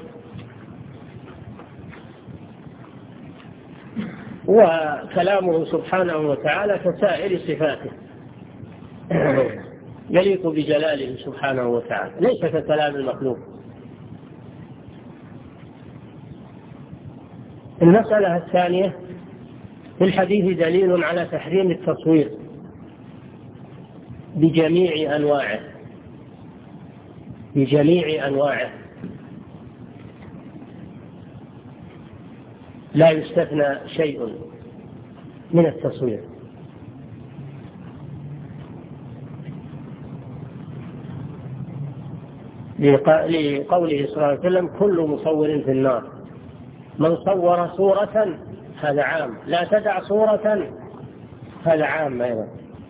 وكلامه سبحانه وتعالى كسائر صفاته يليق بجلاله سبحانه وتعالى، ليس ككلام المخلوق. المسألة الثانية: في الحديث دليل على تحريم التصوير بجميع أنواعه، بجميع أنواعه، لا يستثنى شيء من التصوير. لقوله صلى الله عليه وسلم كل مصور في النار، من صور صورة هذا عام، لا تدع صورة هذا عام أيضا.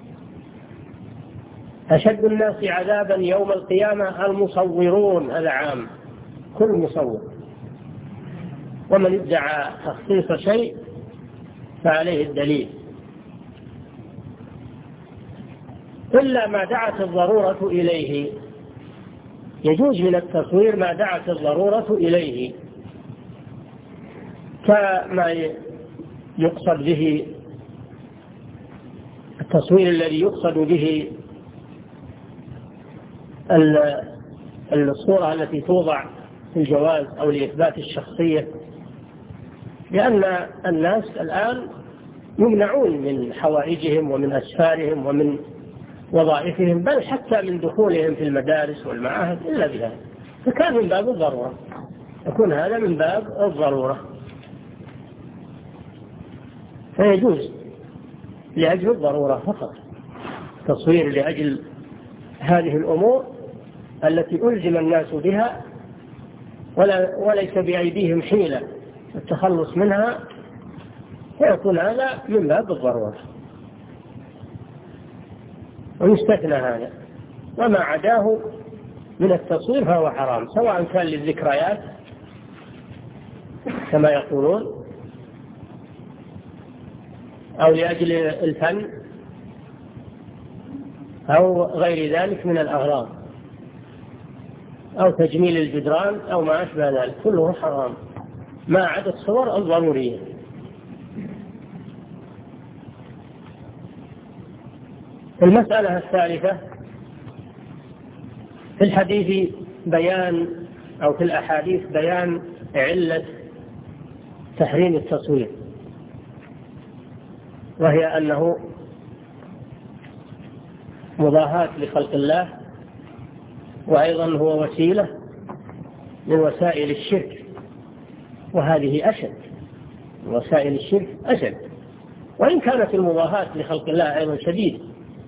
أشد الناس عذابا يوم القيامة المصورون هذا عام، كل مصور. ومن ادعى تخصيص شيء فعليه الدليل، إلا ما دعت الضرورة إليه. يجوز من التصوير ما دعت الضرورة إليه، كما يقصد به التصوير الذي يقصد به الصورة التي توضع في الجواز أو لإثبات الشخصية، لأن الناس الآن يمنعون من حوائجهم ومن أسفارهم ومن وظائفهم، بل حتى من دخولهم في المدارس والمعاهد إلا بها، فكان من باب الضرورة، يكون هذا من باب الضرورة، فيجوز لأجل الضرورة فقط تصوير لأجل هذه الأمور التي ألزم الناس بها ولا وليس بأيديهم حيلة التخلص منها، ويكون هذا من باب الضرورة ويستثنى هذا. وما عداه من التصوير فهو حرام، سواء كان للذكريات كما يقولون أو لأجل الفن أو غير ذلك من الأغراض أو تجميل الجدران أو ما أشبه ذلك، كله حرام ما عدا الصور الضرورية. المسألة الثالثة في الحديث بيان أو في الأحاديث بيان علة تحريم التصوير، وهي أنه مضاهاة لخلق الله، وأيضا هو وسيلة من وسائل الشرك، وهذه أشد وسائل الشرك أشد، وإن كانت المضاهاة لخلق الله أيضا شديد.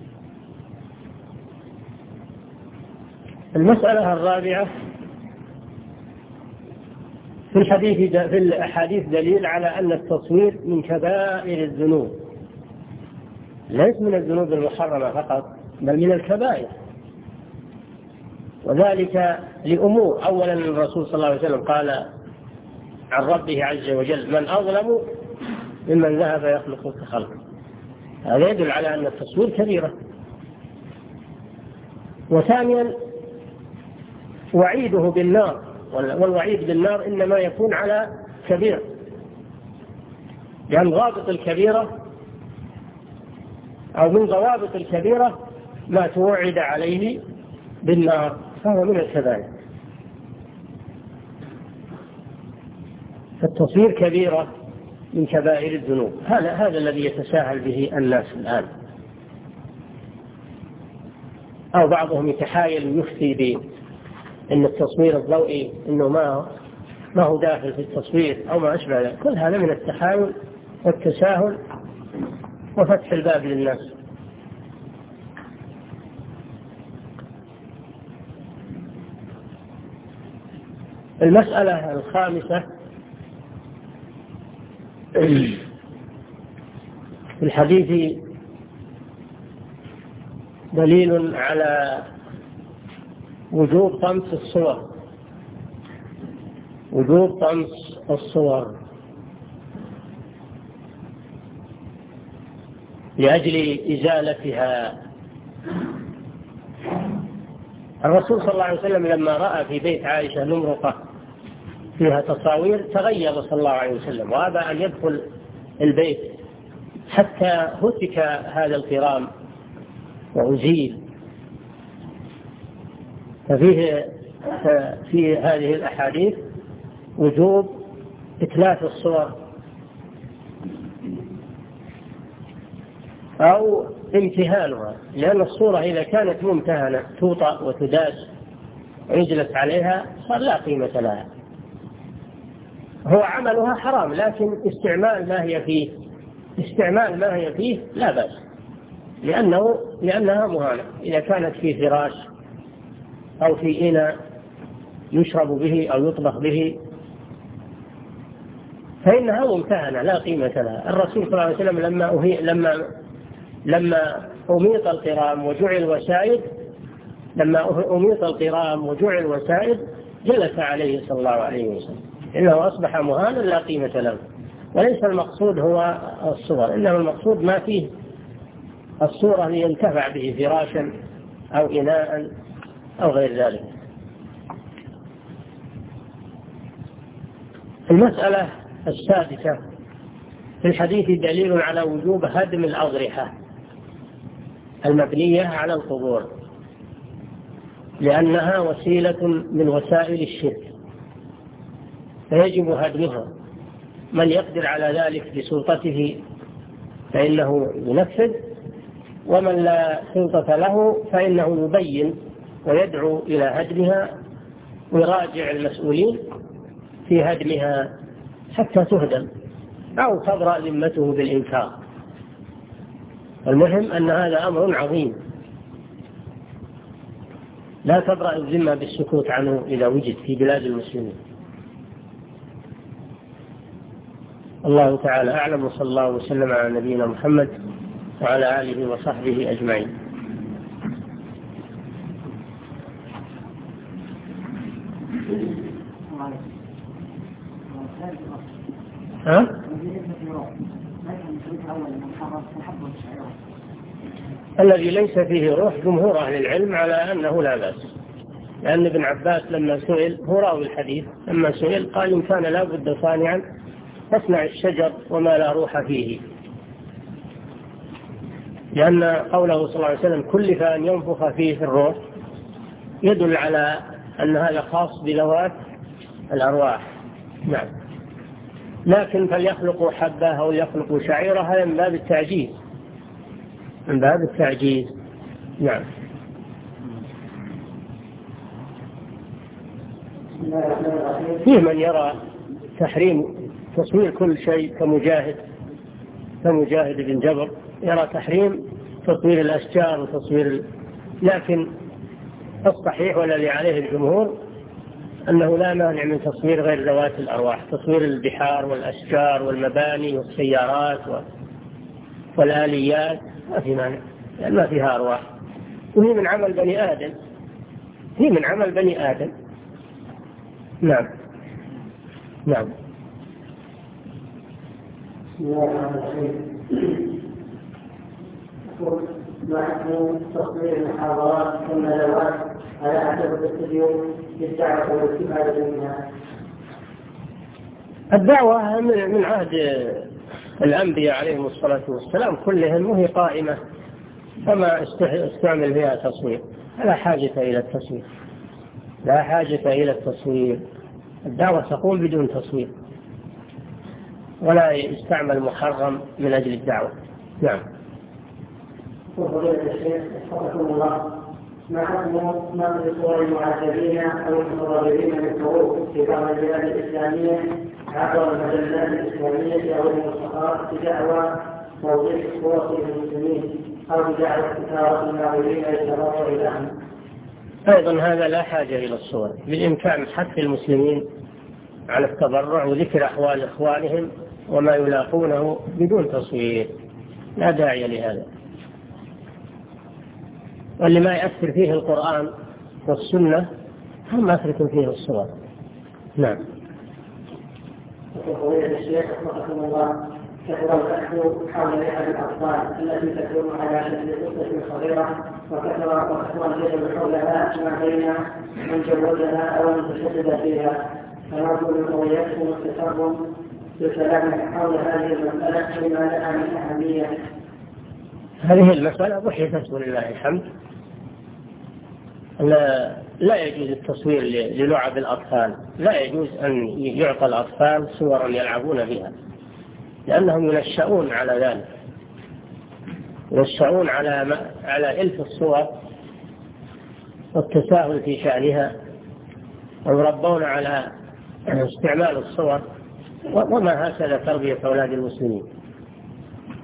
المسألة الرابعة في الحديث في الأحاديث دليل على أن التصوير من كبائر الذنوب، ليس من الذنوب المحرمة فقط بل من الكبائر، وذلك لأمور. أولا الرسول صلى الله عليه وسلم قال عن ربه عز وجل من أظلم ممن ذهب يخلق كخلقه، هذا يدل على أن التصوير كبيرة. وثانيا وعيده بالنار، والوعيد بالنار إنما يكون على كبير، لأن ضابط الكبيرة أو من ضوابط الكبيرة ما توعد عليه بالنار، فهو من الكبائر. فالتصوير كبيرة من كبائر الذنوب، هذا هذا الذي يتساهل به الناس الآن، أو بعضهم يتحايل يفتي بأن التصوير الضوئي إنه ما ما هو داخل في التصوير أو ما أشبه ذلك، كل هذا من التحايل والتساهل وفتح الباب للناس. المسألة الخامسة في الحديث دليل على وجوب طمس الصور، وجوب طمس الصور لأجل إزالتها. الرسول صلى الله عليه وسلم لما رأى في بيت عائشة نمرقة فيها تصاوير تغيظ صلى الله عليه وسلم وأبى أن يدخل البيت حتى هتك هذا الكرام وأزيل. ففيه في هذه الأحاديث وجوب إتلاف الصور أو امتهانها، لأن الصورة إذا كانت ممتهنة توطأ وتداس ويجلس عليها صار لا قيمة لها. هو عملها حرام، لكن استعمال ما هي فيه استعمال ما هي فيه لا بأس، لأنه لأنها مهانة. إذا كانت في فراش أو في إناء يشرب به أو يطبخ به فإنها ممتهنة لا قيمة لها. الرسول صلى الله عليه وسلم لما أهي لما لما أميط القرام وجعل وسائد لما أميط القرام وجعل وسائد جلس عليه صلى الله عليه وسلم، إنه أصبح مهانا لا قيمة له. وليس المقصود هو الصور، إنما المقصود ما فيه الصورة لينتفع به فراشا أو إناء أو غير ذلك. المسألة السادسة في الحديث دليل على وجوب هدم الأضرحة المبنية على القبور، لأنها وسيلة من وسائل الشرك فيجب هدمها. من يقدر على ذلك بسلطته فإنه ينفذ، ومن لا سلطة له فإنه يبين ويدعو إلى هدمها ويراجع المسؤولين في هدمها حتى تهدم أو تبرأ ذمته بالإنكار. المهم أن هذا أمر عظيم لا تبرأ الذمة بالسكوت عنه إذا وجد في بلاد المسلمين. الله تعالى أعلم، وصلى الله وسلم على نبينا محمد وعلى آله وصحبه أجمعين. ها؟ الذي ليس فيه روح جمهور أهل العلم على أنه لا بأس، لأن ابن عباس لما سئل، هو راوي الحديث، لما سئل قال إن كان لا بد صانعا فاصنع الشجر وما لا روح فيه، لأن قوله صلى الله عليه وسلم كلف أن ينفخ فيه في الروح يدل على أن هذا خاص بذوات الأرواح. نعم، لكن فليخلقوا حبة أو يخلقوا شعيرة هذا من باب التعجيز، من باب التعجيز. نعم. فيه من يرى تحريم تصوير كل شيء كمجاهد كمجاهد بن جبر، يرى تحريم تصوير الأشجار وتصوير ال... لكن الصحيح والذي عليه الجمهور أنه لا مانع من تصوير غير ذوات الأرواح، تصوير البحار والأشجار والمباني والسيارات و... والآليات ما في مانع، لأن ما فيها أرواح، وهي من عمل بني آدم، هي من عمل بني آدم. نعم. نعم. نحن تصوير المحاضرات والندوات على حسب التدين للدعوة والاستفادة منها. الدعوة من عهد الأنبياء عليهم الصلاة والسلام كلهم وهي قائمة، فما استعمل فيها تصوير، لا حاجة إلى التصوير، لا حاجة إلى التصوير. الدعوة تقوم بدون تصوير ولا يستعمل محرم من أجل الدعوة. نعم. وفضيلة الشيخ حفظكم الله، ما حكم نقل صور المعذبين أو المتضررين من الحقوق في بعض البلاد الإسلامية عبر المجلات الإسلامية أو الملصقات بدعوى توضيح الصور للمسلمين أو بدعوى إثارة الناظرين للتبرع لهم؟ أيضا هذا لا حاجة إلى الصور، بالإمكان حث المسلمين على التبرع وذكر أحوال إخوانهم وما يلاقونه بدون تصوير، لا داعي لهذا. واللي ما يأثر فيه القرآن والسنة هم أثركم فيه الصور. نعم. وفضيلة الشيخ رحمه الله، كثر البحث حول لعب الأطفال التي تكون على شكل قصة صغيرة، وكثر وكثر الجدل حولها ما بين من جودها أو من تشدد فيها، فنرجو من قضيتكم التفرد بكلام حول هذه المسألة لما لها من أهمية. هذه المسألة بحثت ولله الحمد. لا, لا يجوز التصوير للعب الأطفال، لا يجوز أن يعطى الأطفال صورا يلعبون بها، لأنهم ينشأون على ذلك، ينشأون على على إلف الصور والتساهل في شأنها، ويربون على استعمال الصور، وما هكذا تربية أولاد المسلمين.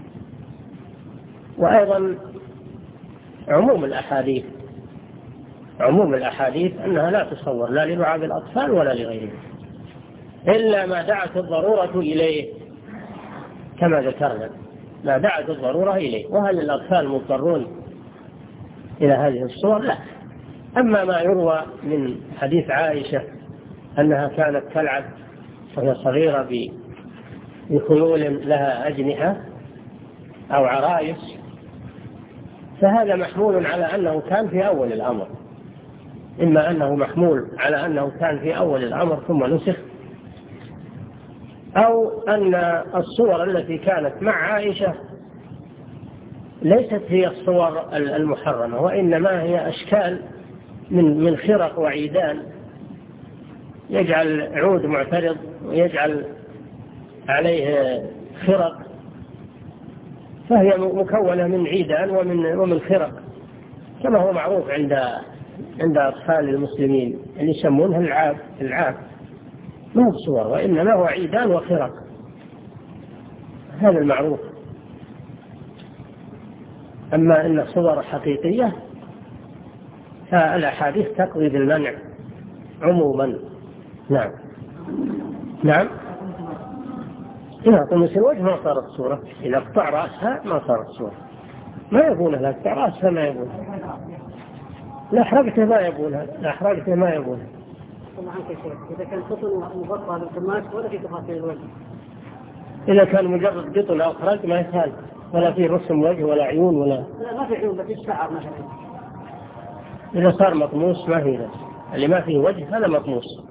وأيضا عموم الأحاديث عموم الأحاديث أنها لا تصور لا للعاب الأطفال ولا لغيرهم إلا ما دعت الضرورة إليه كما ذكرنا، ما دعت الضرورة إليه. وهل الأطفال مضطرون إلى هذه الصور؟ لا. أما ما يروى من حديث عائشة أنها كانت تلعب وهي صغيرة بخيول لها أجنحة أو عرائس، فهذا محمول على أنه كان في أول الأمر، إما أنه محمول على أنه كان في أول الأمر ثم نسخ، أو أن الصور التي كانت مع عائشة ليست هي الصور المحرمة، وإنما هي أشكال من من خرق وعيدان، يجعل عود معترض ويجعل عليه خرق، فهي مكونة من عيدان ومن ومن خرق، كما هو معروف عند عند أطفال المسلمين اللي يسمونها العاب. العاب ما هو صور، وإنما هو عيدان وخرق، هذا المعروف. أما إن الصور حقيقية فالأحاديث تقضي بالمنع عموما. نعم نعم. إذا طمس الوجه ما صارت صورة، إذا اقطع رأسها ما صارت صورة، ما يبونها، لا اقطع رأسها ما يبونها، لا حرقته ما يبونها، لا حرقته ما يبونها. طبعا كشيء إذا كان قطن مغطى بالقماش ولا في تفاصيل الوجه، إذا كان مجرد قطن أو خرق ما يسال، ولا في رسم وجه ولا عيون ولا لا ما في عيون بس الشعر مثلا. إذا صار مطموس ما في نفس، اللي ما فيه وجه هذا مطموس،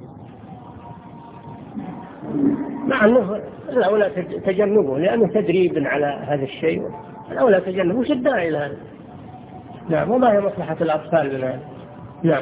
مع أنه الأولى تجنبه لأنه تدريب على هذا الشيء، الأولى تجنبه. وش الداعي لهذا؟ نعم. وما هي مصلحة الأطفال من هذا؟ نعم.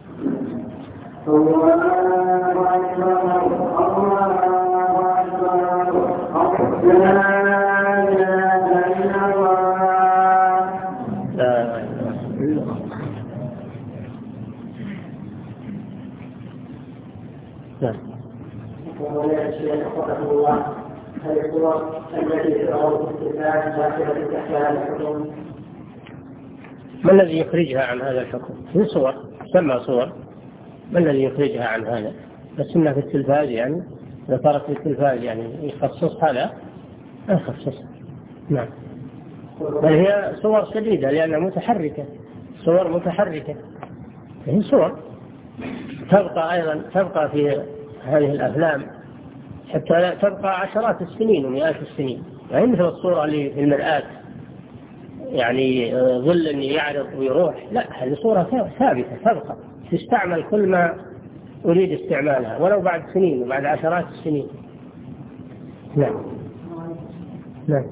نعم. ولا الشيخ رحمه الله هل الصور التي تظهر في التلفاز داخلة تحت هذا الحكم؟ ما الذي يخرجها عن هذا الحكم؟ في صور تسمى صور، ما الذي يخرجها عن هذا؟ بس إنها في التلفاز، يعني إذا صارت في التلفاز يعني يخصصها؟ لا ما يخصصها. نعم. بل هي صور شديدة لأنها متحركة، صور متحركة، هي صور تبقى أيضا تبقى في هذه الأفلام حتى تبقى عشرات السنين ومئات السنين، يعني مثل الصورة اللي في المرآة يعني ظل يعرض ويروح، لا، هذه صورة ثابتة تبقى تستعمل كل ما أريد استعمالها ولو بعد سنين وبعد عشرات السنين. نعم نعم.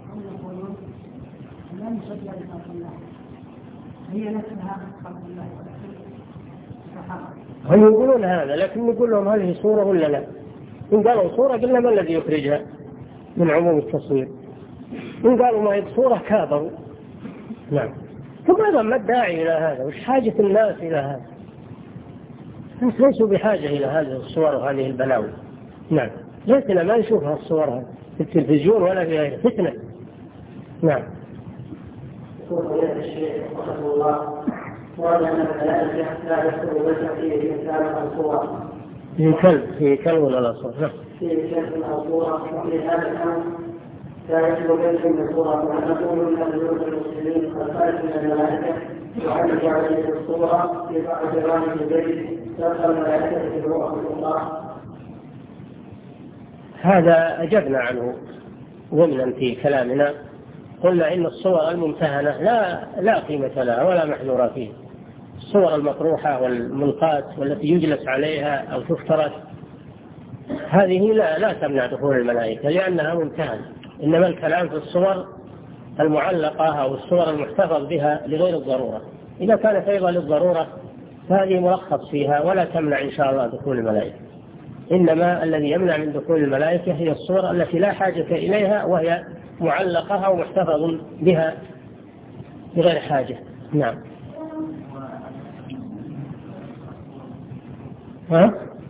هم يقولون هذا، لكن نقول لهم هذه صورة ولا لا؟ إن قالوا صورة قلنا ما الذي يخرجها من عموم التصوير؟ إن قالوا ما هي صورة كابروا. نعم. ثم أيضا ما الداعي إلى هذا؟ وش حاجة الناس إلى هذا؟ الناس ليسوا بحاجة إلى هذه الصور وهذه البلاوي. نعم. ليسنا ما نشوفها الصور هذه في التلفزيون ولا في غيره، فتنة. نعم. يقول الشيخ رحمه الله وأن الملائكة لا يدخل وجه فيه إنسان أو صورة. في كلب في كلب ولا لا صورة؟ في كلب أو صورة، وفي هذا الأمر لا يدخل بيت من صورة، ونقول إن بيوت المسلمين قد خرج من الملائكة وعلق عليه الصورة في بعض جوانب البيت تدخل الملائكة في الروح الله. هذا أجبنا عنه ضمنا في كلامنا، قلنا إن الصور الممتهنة لا لا قيمة لها ولا محذور فيه. الصور المطروحة والملقاة والتي يجلس عليها أو تفترس هذه لا لا تمنع دخول الملائكة لأنها ممتهنة، إنما الكلام في الصور المعلقة أو الصور المحتفظ بها لغير الضرورة. إذا كانت أيضا للضرورة فهذه مرخص فيها ولا تمنع إن شاء الله دخول الملائكة، إنما الذي يمنع من دخول الملائكة هي الصور التي لا حاجة إليها وهي معلقة أو محتفظ بها بغير حاجة. نعم. ها؟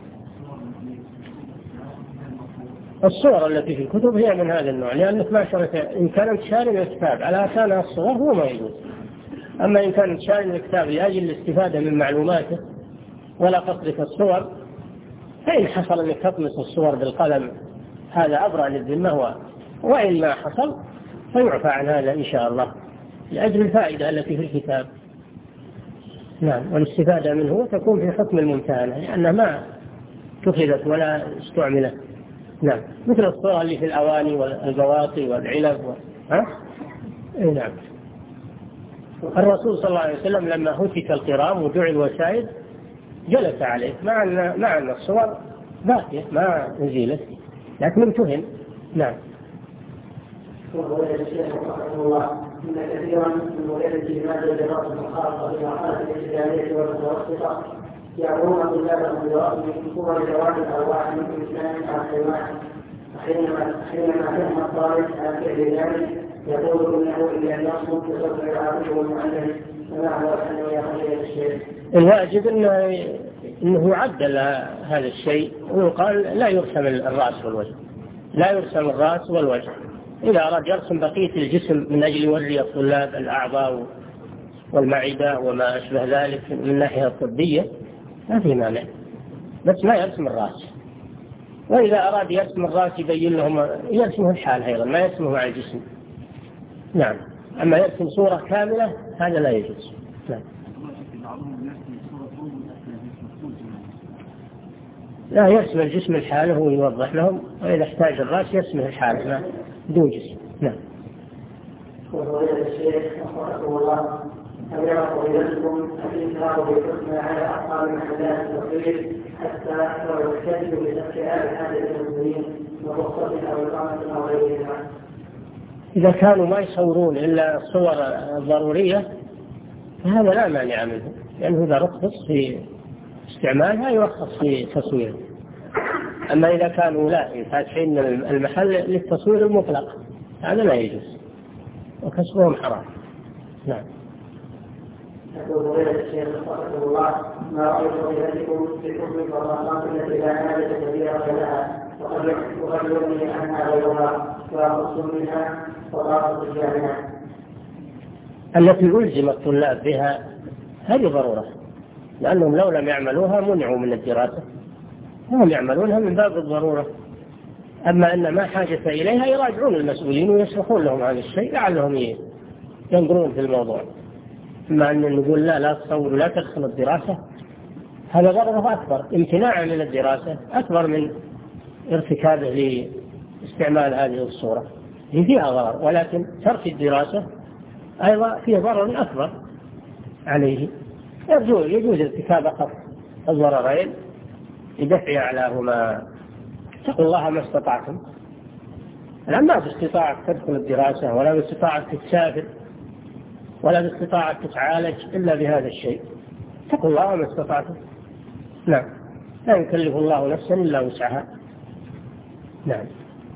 الصور التي في الكتب هي من هذا النوع، لأنك ما شرط إن كانت شارب يستاب على كانها الصور هو ما يجوز، أما إن كان شاري الكتاب لأجل الاستفادة من معلوماته ولا قصدك الصور، فإن حصل أنك تطمس الصور بالقلم هذا أبرأ للذمة، وإن ما حصل فيعفى عن هذا إن شاء الله لأجل الفائدة التي في الكتاب. نعم، والاستفادة منه تكون في حكم الممتهنة لأنها ما اتخذت ولا استعملت. نعم، مثل الصور اللي في الأواني والبواطي والعلب و... ها؟ إيه نعم. الرسول صلى الله عليه وسلم لما هتك القرام ودعي الوسائد جلس عليه مع أن مع أن الصور باقية ما نزيلت لكن امتهن. نعم. وقال الشيخ رحمه الله إن كثيرا من مدرسي مادة الدراسة الخاصة بالمرحلة الابتدائية والمتوسطة يأمرون طلابهم بدراسة صور جواب الأرواح من إنسان أو حيوان، حينما حينما فهم الطالب عن فعل ذلك يقول إنه إذا يصمت بصدر العاقل والمعلم فما هو أنه يا الشيخ؟ الواجب إنه إنه يعدل هذا الشيء ويقال لا يرسم الرأس والوجه، لا يرسم الرأس والوجه. إذا أراد يرسم بقية الجسم من أجل يوري الطلاب الأعضاء والمعدة وما أشبه ذلك من الناحية الطبية ما في مانع، بس ما يرسم الرأس. وإذا أراد يرسم الرأس يبين لهم يرسمه الحال أيضا، ما يرسمه على الجسم. نعم، أما يرسم صورة كاملة هذا لا يجوز. نعم. لا، يرسم الجسم الحالة ويوضح لهم، وإذا احتاج الرأس يرسمه الحالة بدون جسم. نعم. وقال الشيخ رحمه الله هل يرى فضيلتكم الإنكار بالحسنى على أصحاب المحلات التصوير حتى لو يحتج بتفكير حاجة المسلمين وبخصة أو إقامة أو غيرها؟ إذا كانوا ما يصورون إلا الصور الضرورية فهذا لا مانع منه، لأنه إذا رخص في استعمالها يرخص في تصويره. أما إذا كانوا لا فاتحين المحل للتصوير المطلق هذا لا يجوز وكسبهم حرام. نعم. يقول غير الشيخ رحمه الله ما رأي فضيلتكم في حكم الفرقات التي لا حاجة كبيرة لها وقد يغني عنها غيرها وأخص منها وطاقة الجامعة التي ألزم الطلاب بها؟ هذه ضرورة، لأنهم لو لم يعملوها منعوا من الدراسة، هم يعملونها من باب الضرورة. أما أن ما حاجة إليها يراجعون المسؤولين ويشرحون لهم هذا الشيء لعلهم ينظرون في الموضوع. أما أن نقول لا لا تصور لا تدخل الدراسة هذا ضرره أكبر، امتناعا من الدراسة أكبر من ارتكابه لاستعمال هذه الصورة. هي فيها ضرر، ولكن ترك الدراسة أيضا فيه ضرر أكبر عليه. يجوز يجوز ارتكاب أخف الضررين لدفع أعلاهما. اتقوا الله ما استطعتم. الآن ما باستطاعة تدخل الدراسة ولا باستطاعة تسافر ولا باستطاعة تتعالج إلا بهذا الشيء. اتقوا الله ما استطعتم. نعم، لا يكلف الله نفسا إلا وسعها. نعم.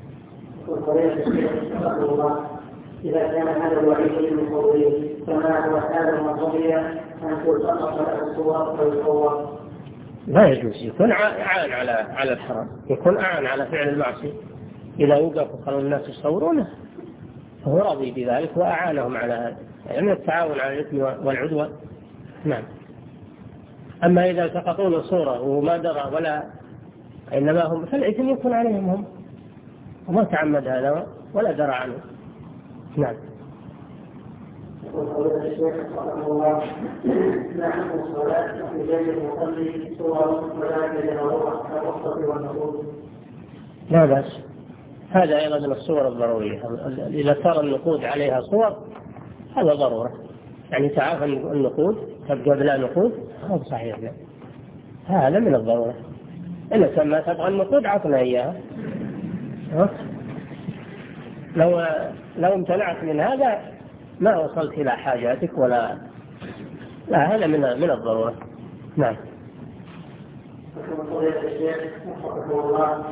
إذا كان هذا الوعيد للمصورين فما هو هذا المصورية أن تلتقط الصور فيصور؟ لا يجوز، يكون أعان على على الحرام، يكون أعان على فعل المعصية. إذا وقف وخلوا الناس يصورونه فهو راضي بذلك وأعانهم على هذا، يعني التعاون على الإثم والعدوان. نعم. أما إذا التقطون الصورة وما درى ولا إنما هم فالإثم يكون عليهم هم وما تعمد هذا ولا درى عنه. نعم. وقال الشيخ رحمه الله لا حكم الصلاة في بيت المصلي صور وذلك لضرورة الرخصة والنقود؟ لا بأس، هذا أيضا من الصور الضرورية. إذا صار النقود عليها صور هذا ضرورة، يعني تعافى النقود تبقى بلا نقود هذا صحيح. لا، هذا من الضرورة. إن ما تبغى النقود عطنا إياها. لو لو امتنعت من هذا ما وصلت إلى حاجاتك ولا لا، هذا من من الضرورة. نعم. وقال الشيخ رحمه الله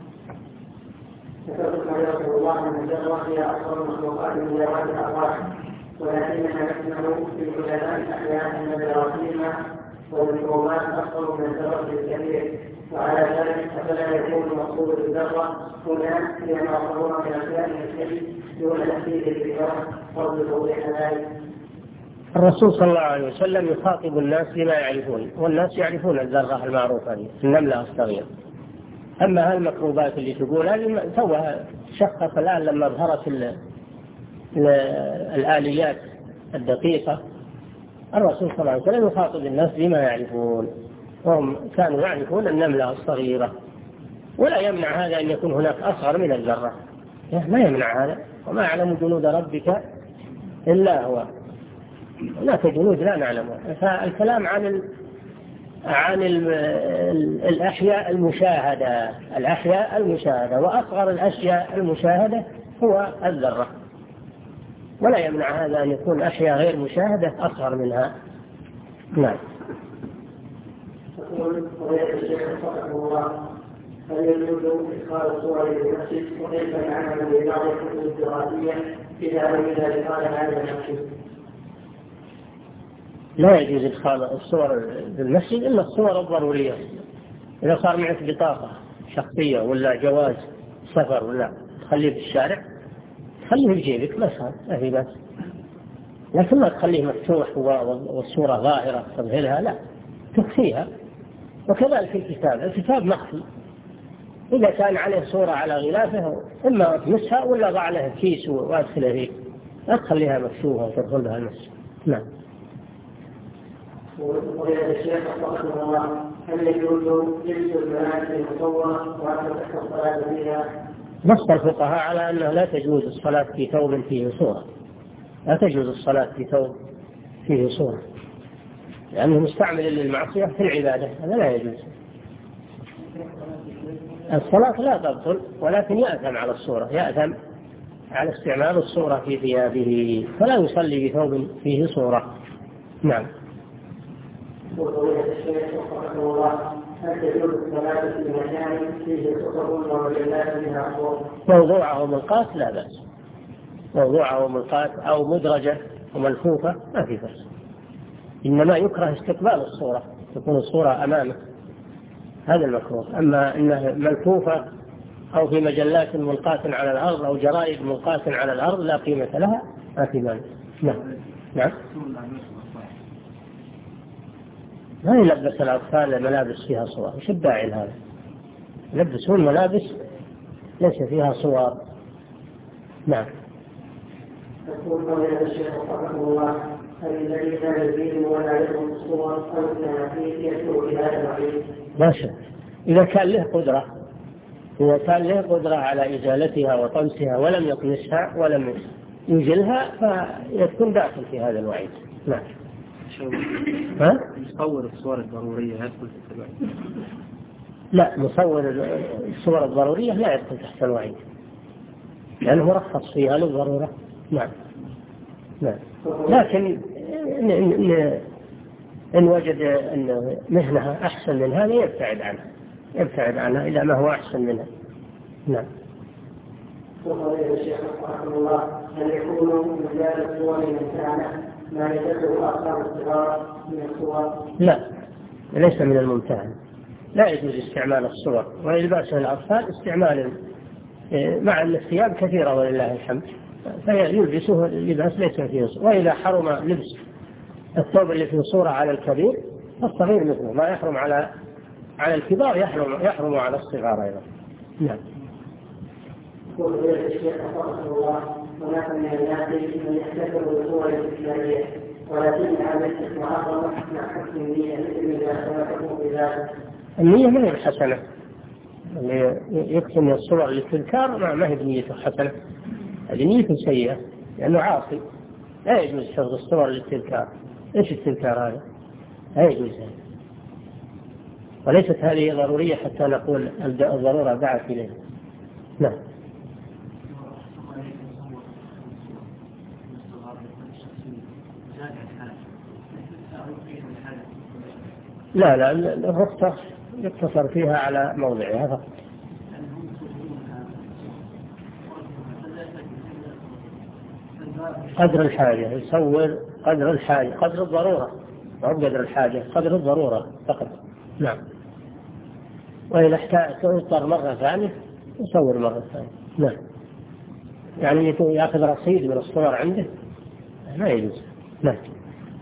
ذكرت رحمه الله من الجرة هي أكثر المخلوقات من ذوات الأرواح، ولكنها نحن في علماء الأحياء أن الجراثيم والميكروبات أكثر من الذرة الكبير، وعلى ذلك فلا يكون مقصود الذرة هنا لما أخبرنا من أشياء الشيء دون تحديد الذرة أو بتوضيح ذلك. الرسول صلى الله عليه وسلم يخاطب الناس بما يعرفون، والناس يعرفون الذرة المعروفة هذه النملة الصغيرة. أما هالمكروبات اللي تقول هذه توها شخص الآن لما ظهرت الآليات الدقيقة. الرسول صلى الله عليه وسلم يخاطب الناس بما يعرفون، وهم كانوا يعرفون النملة الصغيرة، ولا يمنع هذا أن يكون هناك أصغر من الذرة، ما يمنع هذا. وما يعلم جنود ربك إلا هو، هناك جنود لا نعلمها. فالكلام عن ال... عن ال... الأشياء المشاهدة، الأشياء المشاهدة، وأصغر الأشياء المشاهدة هو الذرة، ولا يمنع هذا أن يكون أشياء غير مشاهدة أصغر منها. نعم. يقول فضيلة الشيخ وفقه الله: هل يجوز إدخال الصور للمسجد، وكيف العمل ببعض الكتب الدراسية إذا وجد إدخال هذا المسجد؟ لا يجوز إدخال الصور للمسجد إلا الصور الضرورية. إذا صار معك بطاقة شخصية ولا جواز سفر ولا تخليه في الشارع، خليه في جيبك بس، ما في بس، لكن ما تخليه مفتوح والصورة ظاهرة تظهرها، لا، تخفيها. وكذلك الكتاب، الكتاب مخفي، إذا كان عليه صورة على غلافه إما أتمسها ولا ضع له كيس وأدخله فيه، لا تخليها مكشوفة وتدخل بها المسجد. نعم. وفضيلة الشيخ وفقه الله: هل يجوز لبس البنات المصورة وهل تصح الصلاة فيها؟ نص الفقهاء على أنه لا تجوز الصلاة في ثوب فيه صورة، لا تجوز الصلاة في ثوب فيه صورة، لأنه مستعمل للمعصية في العبادة، هذا لا يجوز. الصلاة لا تبطل، ولكن يأثم على الصورة، يأثم على استعمال الصورة في ثيابه، فلا يصلي بثوب فيه صورة. نعم. وفضيلة الشيخ وفقه الله: هل تجوز الصلاة في مكان فيه صور ومجلات منها صور؟ موضوعه ملقاة لا بأس، موضوعه ملقاة أو مدرجة وملفوفة ما في بأس، إنما يكره استقبال الصورة، تكون الصورة أمامه، هذا المكروه. أما إنها ملفوفة أو في مجلات ملقاة على الأرض أو جرائد ملقاة على الأرض لا قيمة لها، ما في مانع. نعم. نعم. ما يلبس الأطفال ملابس فيها صور، وش الداعي لهذا؟ يلبسون ملابس ليس فيها صور. نعم. يقول فضيلة الشيخ وفقه الله: هل الذي كان يزيد ولا يدخل الصور أو التماثيل يدخل في هذا الوعيد؟ لا شك، إذا كان له قدرة، إذا كان له قدرة على إزالتها وطمسها ولم يطمسها ولم ينزلها فيكون داخل في هذا الوعيد. نعم. ها؟ مصور الصور الضرورية يدخل تحت الوعيد؟ لا، مصور الصور الضرورية لا يدخل تحت الوعيد، لأنه مرخص فيها للضرورة. نعم. نعم. لكن إن, إن, إن وجد أن مهنها أحسن من هذا يبتعد عنها، يبتعد عنها إلى ما هو أحسن منها. نعم. وفضيلة الشيخ رحمه الله: هل يكون من ذلك الصور الممتهنة ما يدخل أطفال الصغار من الصور؟ لا، ليس من الممتهن، لا يجوز استعمال الصور ويلبسها الأطفال استعمال مع الثياب كثيرة ولله الحمد، فيلبسه اللباس ليس فيه صورة. وإذا حرم لبس الثوب اللي فيه صورة على الكبير فالصغير مثله، ما يحرم على على الكبار يحرم يحرم على الصغار أيضا. نعم. وفضيلة الشيخ رحمه الله: هناك من الناس من يحتفل بالصور الإسلامية ولكن عملت محرمة مع حسن النية مثل إذا سمعتكم بذلك. النية ما هي الحسنة، اللي يكتم الصور للتذكار ما هي بنيته حسنة، هذه نيته سيئة لأنه عاصي. لا يجوز حفظ الصور للتذكار. إيش التذكار هذا؟ لا يجوز هذا، وليست هذه ضرورية حتى نقول الضرورة دعت إليها. نعم. لا لا، الرخصة يقتصر فيها على موضعها فقط. قدر الحاجة، يصور قدر الحاجة، قدر الضرورة، مو قدر الحاجة، قدر الضرورة فقط. نعم. وإذا احتاج يضطر مرة ثانية يصور مرة ثانية. نعم. يعني يأخذ رصيد من الصور عنده ما يجوز. نعم.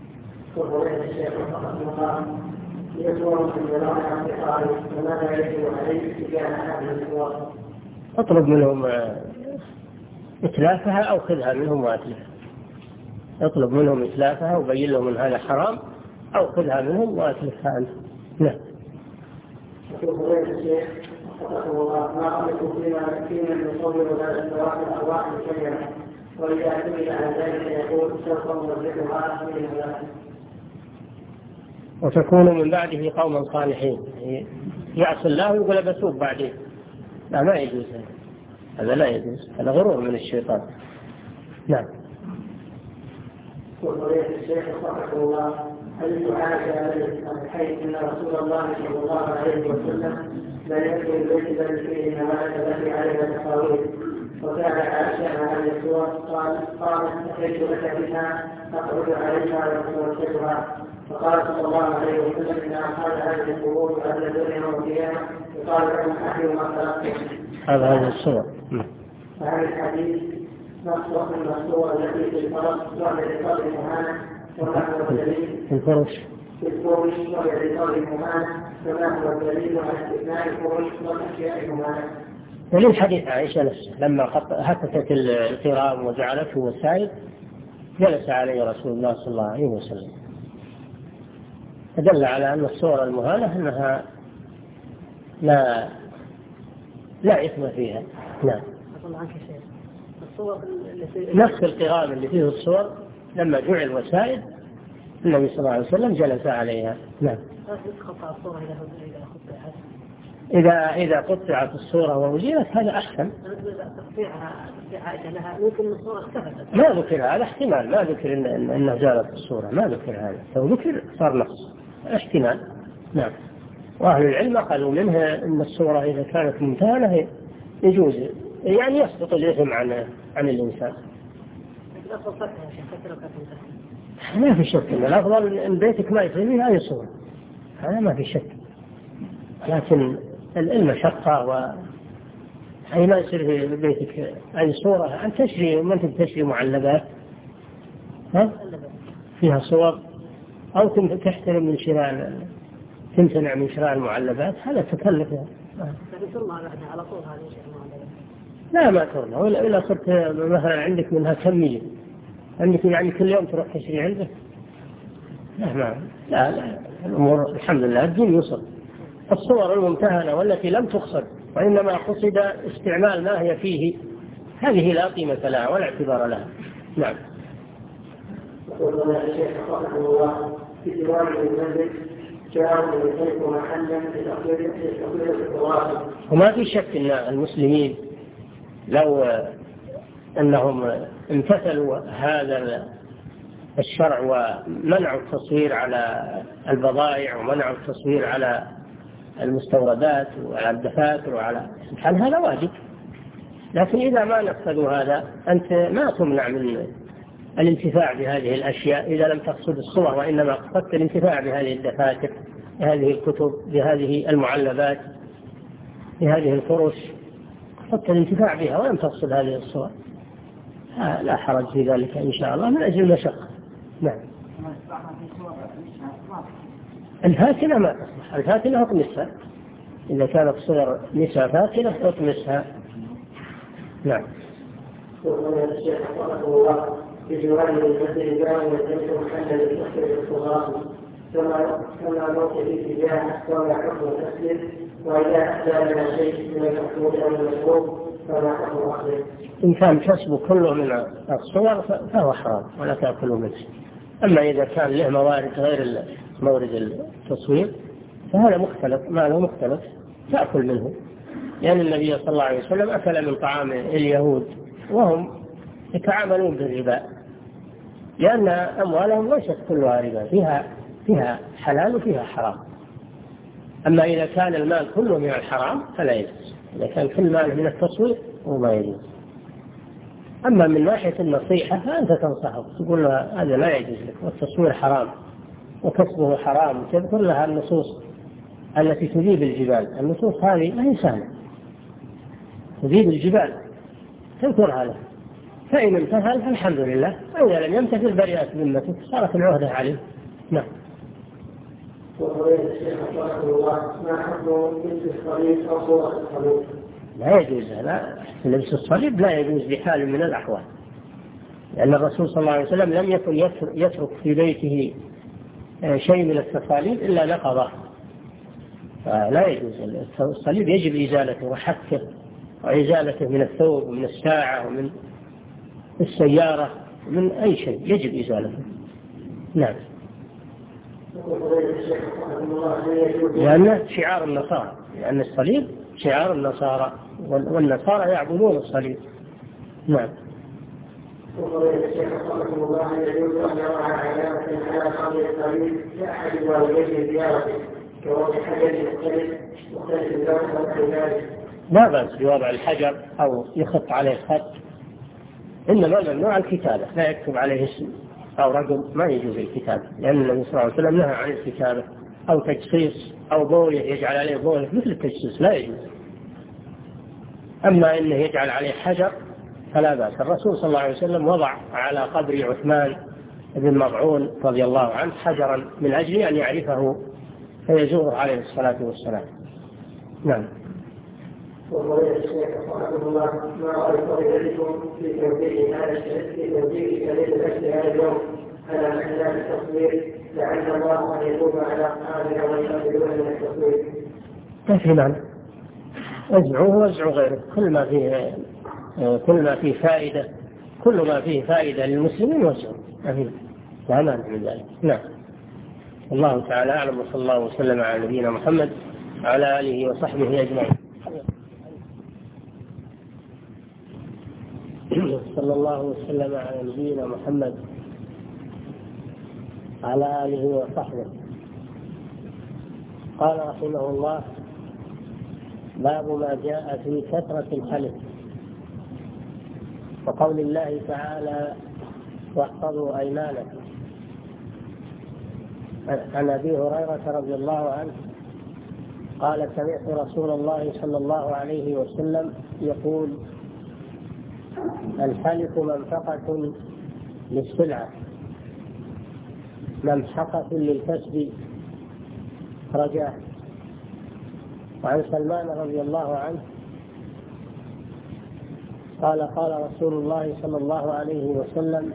وفضيلة الشيخ رحمه الله يصور من جماعة اعتقاده وماذا يجب عليه تجاه هذه الصور؟ اطلب منهم إتلافها أو خذها منهم وأتلفها. اطلب منهم إتلافها وبين لهم أن هذا حرام، أو خذها منهم وأتلفها أنت. نعم. يقول فضيلة الشيخ رحمه الله ما رأيكم فيما فيما يصور هذا الصراط الأرواح الكبيرة، وإذا اعتمد على ذلك يقول سوف نوزعها من ذلك. وتكون من بعده قوما صالحين، يعصي الله ويقول بتوب بعدين. لا، ما يجوز هذا، لا يجوز، هذا غرور من الشيطان. نعم. وفضيلة الشيخ رحمه الله حديث عائشة حيث أن رسول الله صلى الله عليه وسلم لا يدخل البيت بل فيه نماذج التي عليها تصاوير، وكان عائشة مع الصور قال قالت أتيت لك بها أخرج عليها وتوسلها، فقال صلى الله عليه وسلم إن أصحاب هذه القبور وأهل الدنيا يوم القيامة يقال لهم أحيوا ما خلقتم. هذا هذه الصور. فهذا الحديث نص من الصور التي في الفرس وهي لقبل مهانة وما هو الدليل في الفرش في الفرش وهي لقبل مهانة وما هو الدليل على استثناء الفرش والأشياء المهانة. دليل حديث عائشة نفسه لما هتكت القرام وجعلته وسائل جلس عليه رسول الله صلى الله عليه وسلم، فدل على أن الصور المهانة أنها لا لا إثم فيها. نعم. نفس القرام اللي فيه الصور لما جعل وسائل النبي صلى الله عليه وسلم جلس عليها. نعم. إذا إذا قطعت الصورة ووجدت هذا أحسن. ما ذكر هذا احتمال، ما ذكر إن إنه زالت الصورة، ما ذكر هذا، لو ذكر صار نقص احتمال. نعم. وأهل العلم قالوا منها إن الصورة إذا كانت ممتهنة يجوز، يعني يسقط الإثم عن عن الإنسان. ما في شك إن الأفضل إن بيتك ما يصير فيه أي صورة، هذا ما في شك، لكن المشقة و أي ما يصير في بيتك أي صورة أن تشري، ما أنت تشري معلبات ها فيها صور، أو تحترم من شراء، تمتنع من شراء المعلبات، هذا تكلف. لا ما ترمى، ولا إلا صرت مثلا عندك منها كمية، عندك يعني كل يوم تروح تشري عنده. لا ما لا, لا. الأمور الحمد لله الدين يوصل. الصور الممتهنة والتي لم تقصد وإنما قصد استعمال ما هي فيه، هذه لا قيمة لها ولا اعتبار لها. نعم. يقول لنا الشيخ رحمه الله في ديوان المنزل جاءوا يمتلك محلا لتقوية التواصل. وما في شك أن المسلمين لو أنهم امتثلوا هذا الشرع ومنعوا التصوير على البضائع ومنعوا التصوير على المستوردات وعلى الدفاتر وعلى سبحان هذا واجب. لكن إذا ما نفذوا هذا أنت ما تمنع من الانتفاع بهذه الأشياء إذا لم تقصد الصور، وإنما قصدت الانتفاع بهذه الدفاتر، بهذه الكتب، بهذه المعلبات، بهذه الفرش، قصدت الانتفاع بها ولم تقصد هذه الصور، لا حرج في ذلك إن شاء الله من أجل المشقة. نعم. الفاتنة ما تصلح، الفاتنة اطمسها، إذا كانت صور نساء فاتنة اطمسها. نعم. يقول الشيخ رحمه الله في جوانب المسجد جاءوا يدرسوا محلا لتخفيف الصغار كما كما نوصي في اتجاه وما حكم التسليم، وإذا أحدى من شيء من المحمود أو المشروب فما حكم أخذه. إن كان كسبه كله من الصور فهو حرام ولا تأكله منه. أما إذا كان له موارد غير مورد التصوير فهذا مختلف، ما له مختلف تأكل منه، لأن يعني النبي صلى الله عليه وسلم أكل من طعام اليهود وهم يتعاملون بالربا، لأن أموالهم ليست كلها ربا، فيها فيها حلال وفيها حرام. أما إذا كان المال كله من الحرام فلا يجوز، إذا كان كل مال من التصوير وما يجوز. أما من ناحية النصيحة فأنت تنصحه تقول له هذا لا يجوز لك والتصوير حرام وكسبه حرام، وتذكر لها النصوص التي تذيب الجبال. النصوص هذه ما هي سهلة، تذيب الجبال، تذكرها له، فإن امتثل فالحمد لله، وإذا لم يمتثل برئت ذمته، صارت العهدة عليه نعم. وفضيلة الشيخ رحمه الله، ما حكم لبس الصليب أو صورة الصليب؟ لا يجوز، لا لبس الصليب لا يجوز بحال من الأحوال، لأن الرسول صلى الله عليه وسلم لم يكن يترك في بيته شيء من التصاليب إلا نقضه، فلا يجوز. الصليب يجب إزالته وحكه وإزالته من الثوب ومن الساعة ومن السيارة ومن أي شيء يجب إزالته. نعم. لأنه شعار النصارى، لأن الصليب شعار النصارى والنصارى يعبدون الصليب. نعم. وفضيلة الشيخ رحمه الله، يجوز أن يرى علامة على قبر الصليب لأحد والديه زيارته كوضع حجر مختلف مختلف اللون أو ذلك؟ لا بأس بوضع الحجر أو يخط عليه خط، إنما ممنوع الكتابة، لا يكتب عليه اسم أو رقم، ما يجوز الكتابة، لأن النبي صلى الله عليه وسلم نهى عن الكتابة أو تجصيص أو بويه يجعل عليه بويه مثل التجصيص، لا يجوز. أما إنه يجعل عليه حجر فلا بأس. الرسول صلى الله عليه وسلم وضع على قبر عثمان بن مظعون رضي الله عنه حجرا من أجل أن يعرفه فيزوره عليه الصلاة والسلام. نعم. وفضيلة الشيخ رحمه الله، ما رأي فضيلتكم في توجيه هذا الشيء في توجيه شريط الأكل هذا اليوم على محلات التصوير، لعل الله أن يتوب على أهلنا ويقبلون من التصوير؟ ما في معنى، وزعوه وزعوا غيره، كل ما فيه كل ما فيه فائدة كل ما فيه فائدة للمسلمين وزعوا، لا مانع من ذلك. نعم. الله تعالى أعلم، وصلى الله وسلم على نبينا محمد وعلى آله وصحبه أجمعين. صلى الله وسلم على نبينا محمد على آله وصحبه. قال رحمه الله: باب ما جاء في كثرة الحلف، وقول الله تعالى: واحفظوا أيمانكم. عن أبي هريرة رضي الله عنه قال: سمعت رسول الله صلى الله عليه وسلم يقول: الحلف منفقة للسلعة ممحقة للكسب رجاء. وعن سلمان رضي الله عنه قال: قال رسول الله صلى الله عليه وسلم: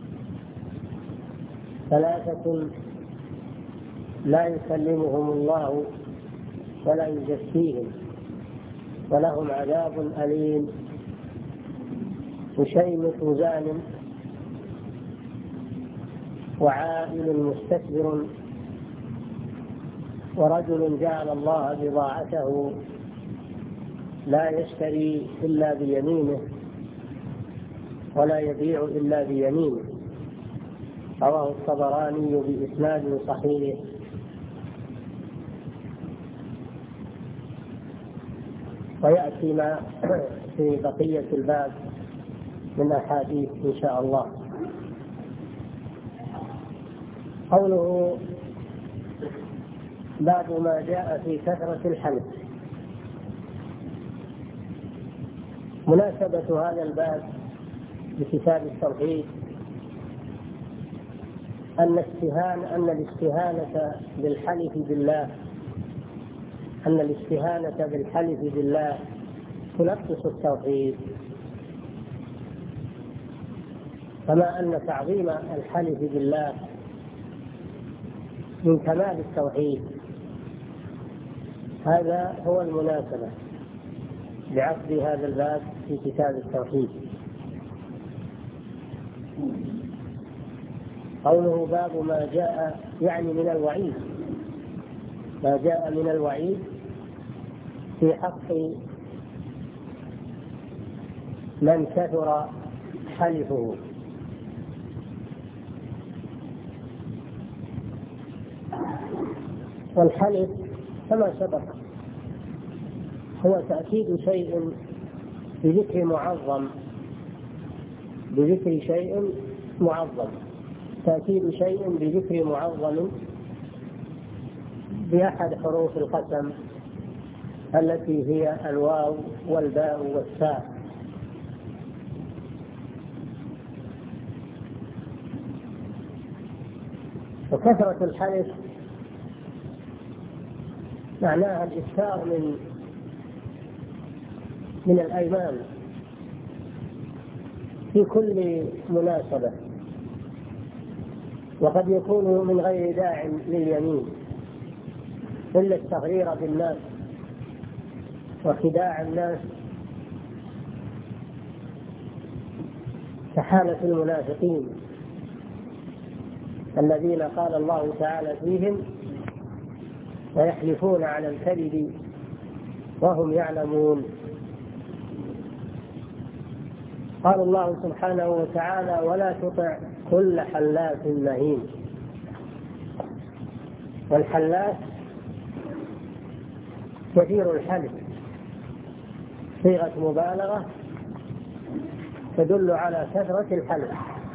ثلاثة لا يكلمهم الله ولا يزكيهم ولهم عذاب أليم: مشيمت زان، وعائل مستكبر، ورجل جعل الله بضاعته لا يشتري إلا بيمينه ولا يبيع إلا بيمينه. رواه الطبراني بإسناد صحيح. ويأتي ما في بقية الباب من أحاديث إن شاء الله. قوله: باب ما جاء في كثرة الحلف. مناسبة هذا الباب بكتاب التوحيد أن الاستهانة أن الاستهانة بالحلف بالله أن الاستهانة بالحلف بالله تنقص التوحيد، كما أن تعظيم الحلف بالله من كمال التوحيد. هذا هو المناسبة لعقد هذا الباب في كتاب التوحيد. قوله: باب ما جاء يعني من الوعيد، ما جاء من الوعيد في حق من كثر حلفه. والحلف كما سبق هو تأكيد شيء بذكر معظم بذكر شيء معظم تأكيد شيء بذكر معظم بأحد حروف القسم التي هي الواو والباء والتاء. وكثرة الحلف معناها الإكثار من من الأيمان في كل مناسبة، وقد يكون من غير داع لليمين إلا التغرير بالناس وخداع الناس كحالة المنافقين الذين قال الله تعالى فيهم ويحلفون على الكذب وهم يعلمون. قال الله سبحانه وتعالى ولا تطع كل حلاف مهين. والحلاف كثير الحلف، صيغة مبالغة تدل على كثرة الحلف.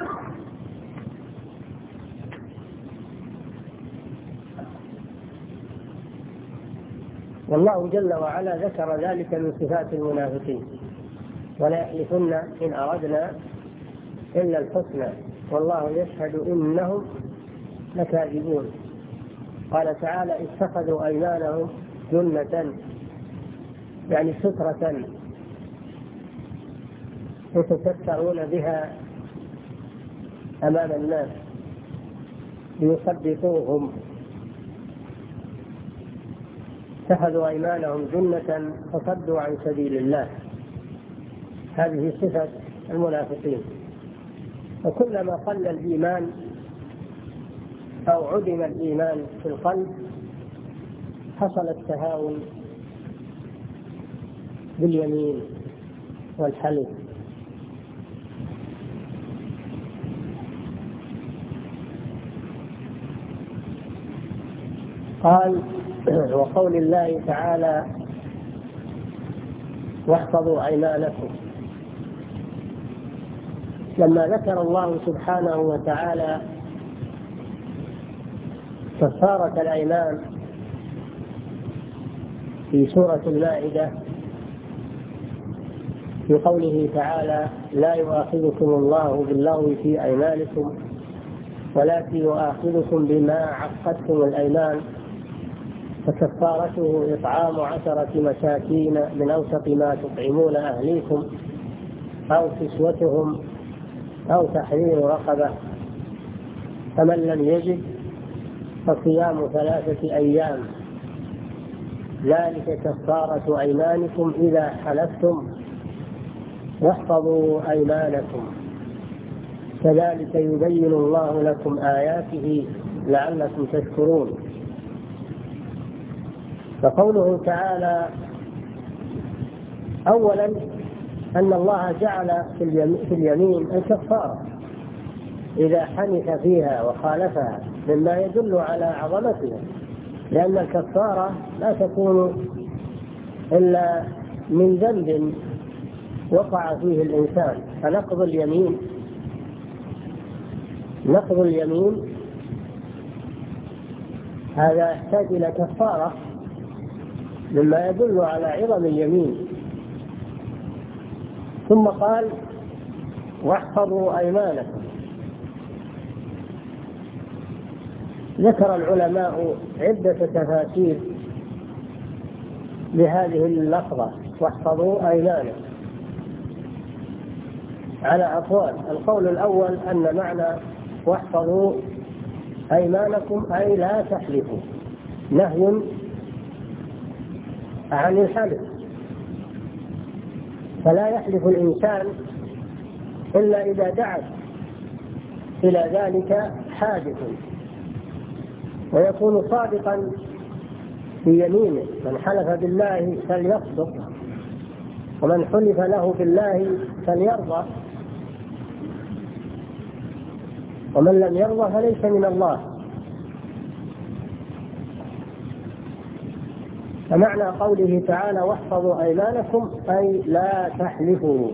والله جل وعلا ذكر ذلك من صفات المنافقين ولا يحلفن إن أردنا إلا الحسنى والله يشهد إنهم لكاذبون. قال تعالى اتخذوا أيمانهم جنة يعني سترة يتسترون بها أمام الناس ليصدقوهم. اتخذوا أيمانهم جنة فصدوا عن سبيل الله. هذه صفة المنافقين. وكلما قل الإيمان أو عدم الإيمان في القلب حصل التهاون باليمين والحلف. قال وقول الله تعالى واحفظوا أيمانكم. لما ذكر الله سبحانه وتعالى كفارة الأيمان في سورة المائدة في قوله تعالى لا يؤاخذكم الله باللغو في أيمانكم ولكن يؤاخذكم بما عقدتم الأيمان فكفارته إطعام عشرة مساكين من أوسط ما تطعمون أهليكم أو كسوتهم أو تحرير رقبة فمن لم يجد فصيام ثلاثة أيام ذلك كفارة أيمانكم إذا حلفتم واحفظوا أيمانكم كذلك يبين الله لكم آياته لعلكم تشكرون. فقوله تعالى أولا أن الله جعل في اليمين الكفارة إذا حنث فيها وخالفها مما يدل على عظمتها، لأن الكفارة لا تكون إلا من ذنب وقع فيه الإنسان. فنقض اليمين نقض اليمين هذا يحتاج إلى كفارة مما يدل على عظم اليمين. ثم قال واحفظوا أيمانكم. ذكر العلماء عدة تفاسير لهذه اللفظة واحفظوا أيمانكم على أقوال. القول الأول أن معنى واحفظوا أيمانكم أي لا تحلفوا، نهي عن الحلف، فلا يحلف الإنسان إلا إذا دعت إلى ذلك حادث ويكون صادقا في يمينه. من حلف بالله فليصدق ومن حلف له بالله فليرضى ومن لم يرضى فليس من الله. فمعنى قوله تعالى واحفظوا أيمانكم أي لا تحلفوا،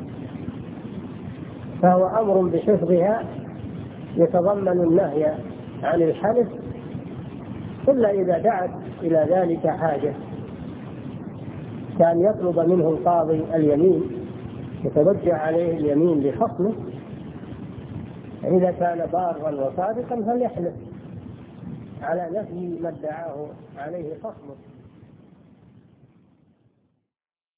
فهو أمر بحفظها يتضمن النهي عن الحلف إلا إذا دعت إلى ذلك حاجة، كان يطلب منه القاضي اليمين يتوجه عليه اليمين لخصمه، إذا كان بارا وصادقا فليحلف على نفي ما ادعاه عليه خصمه.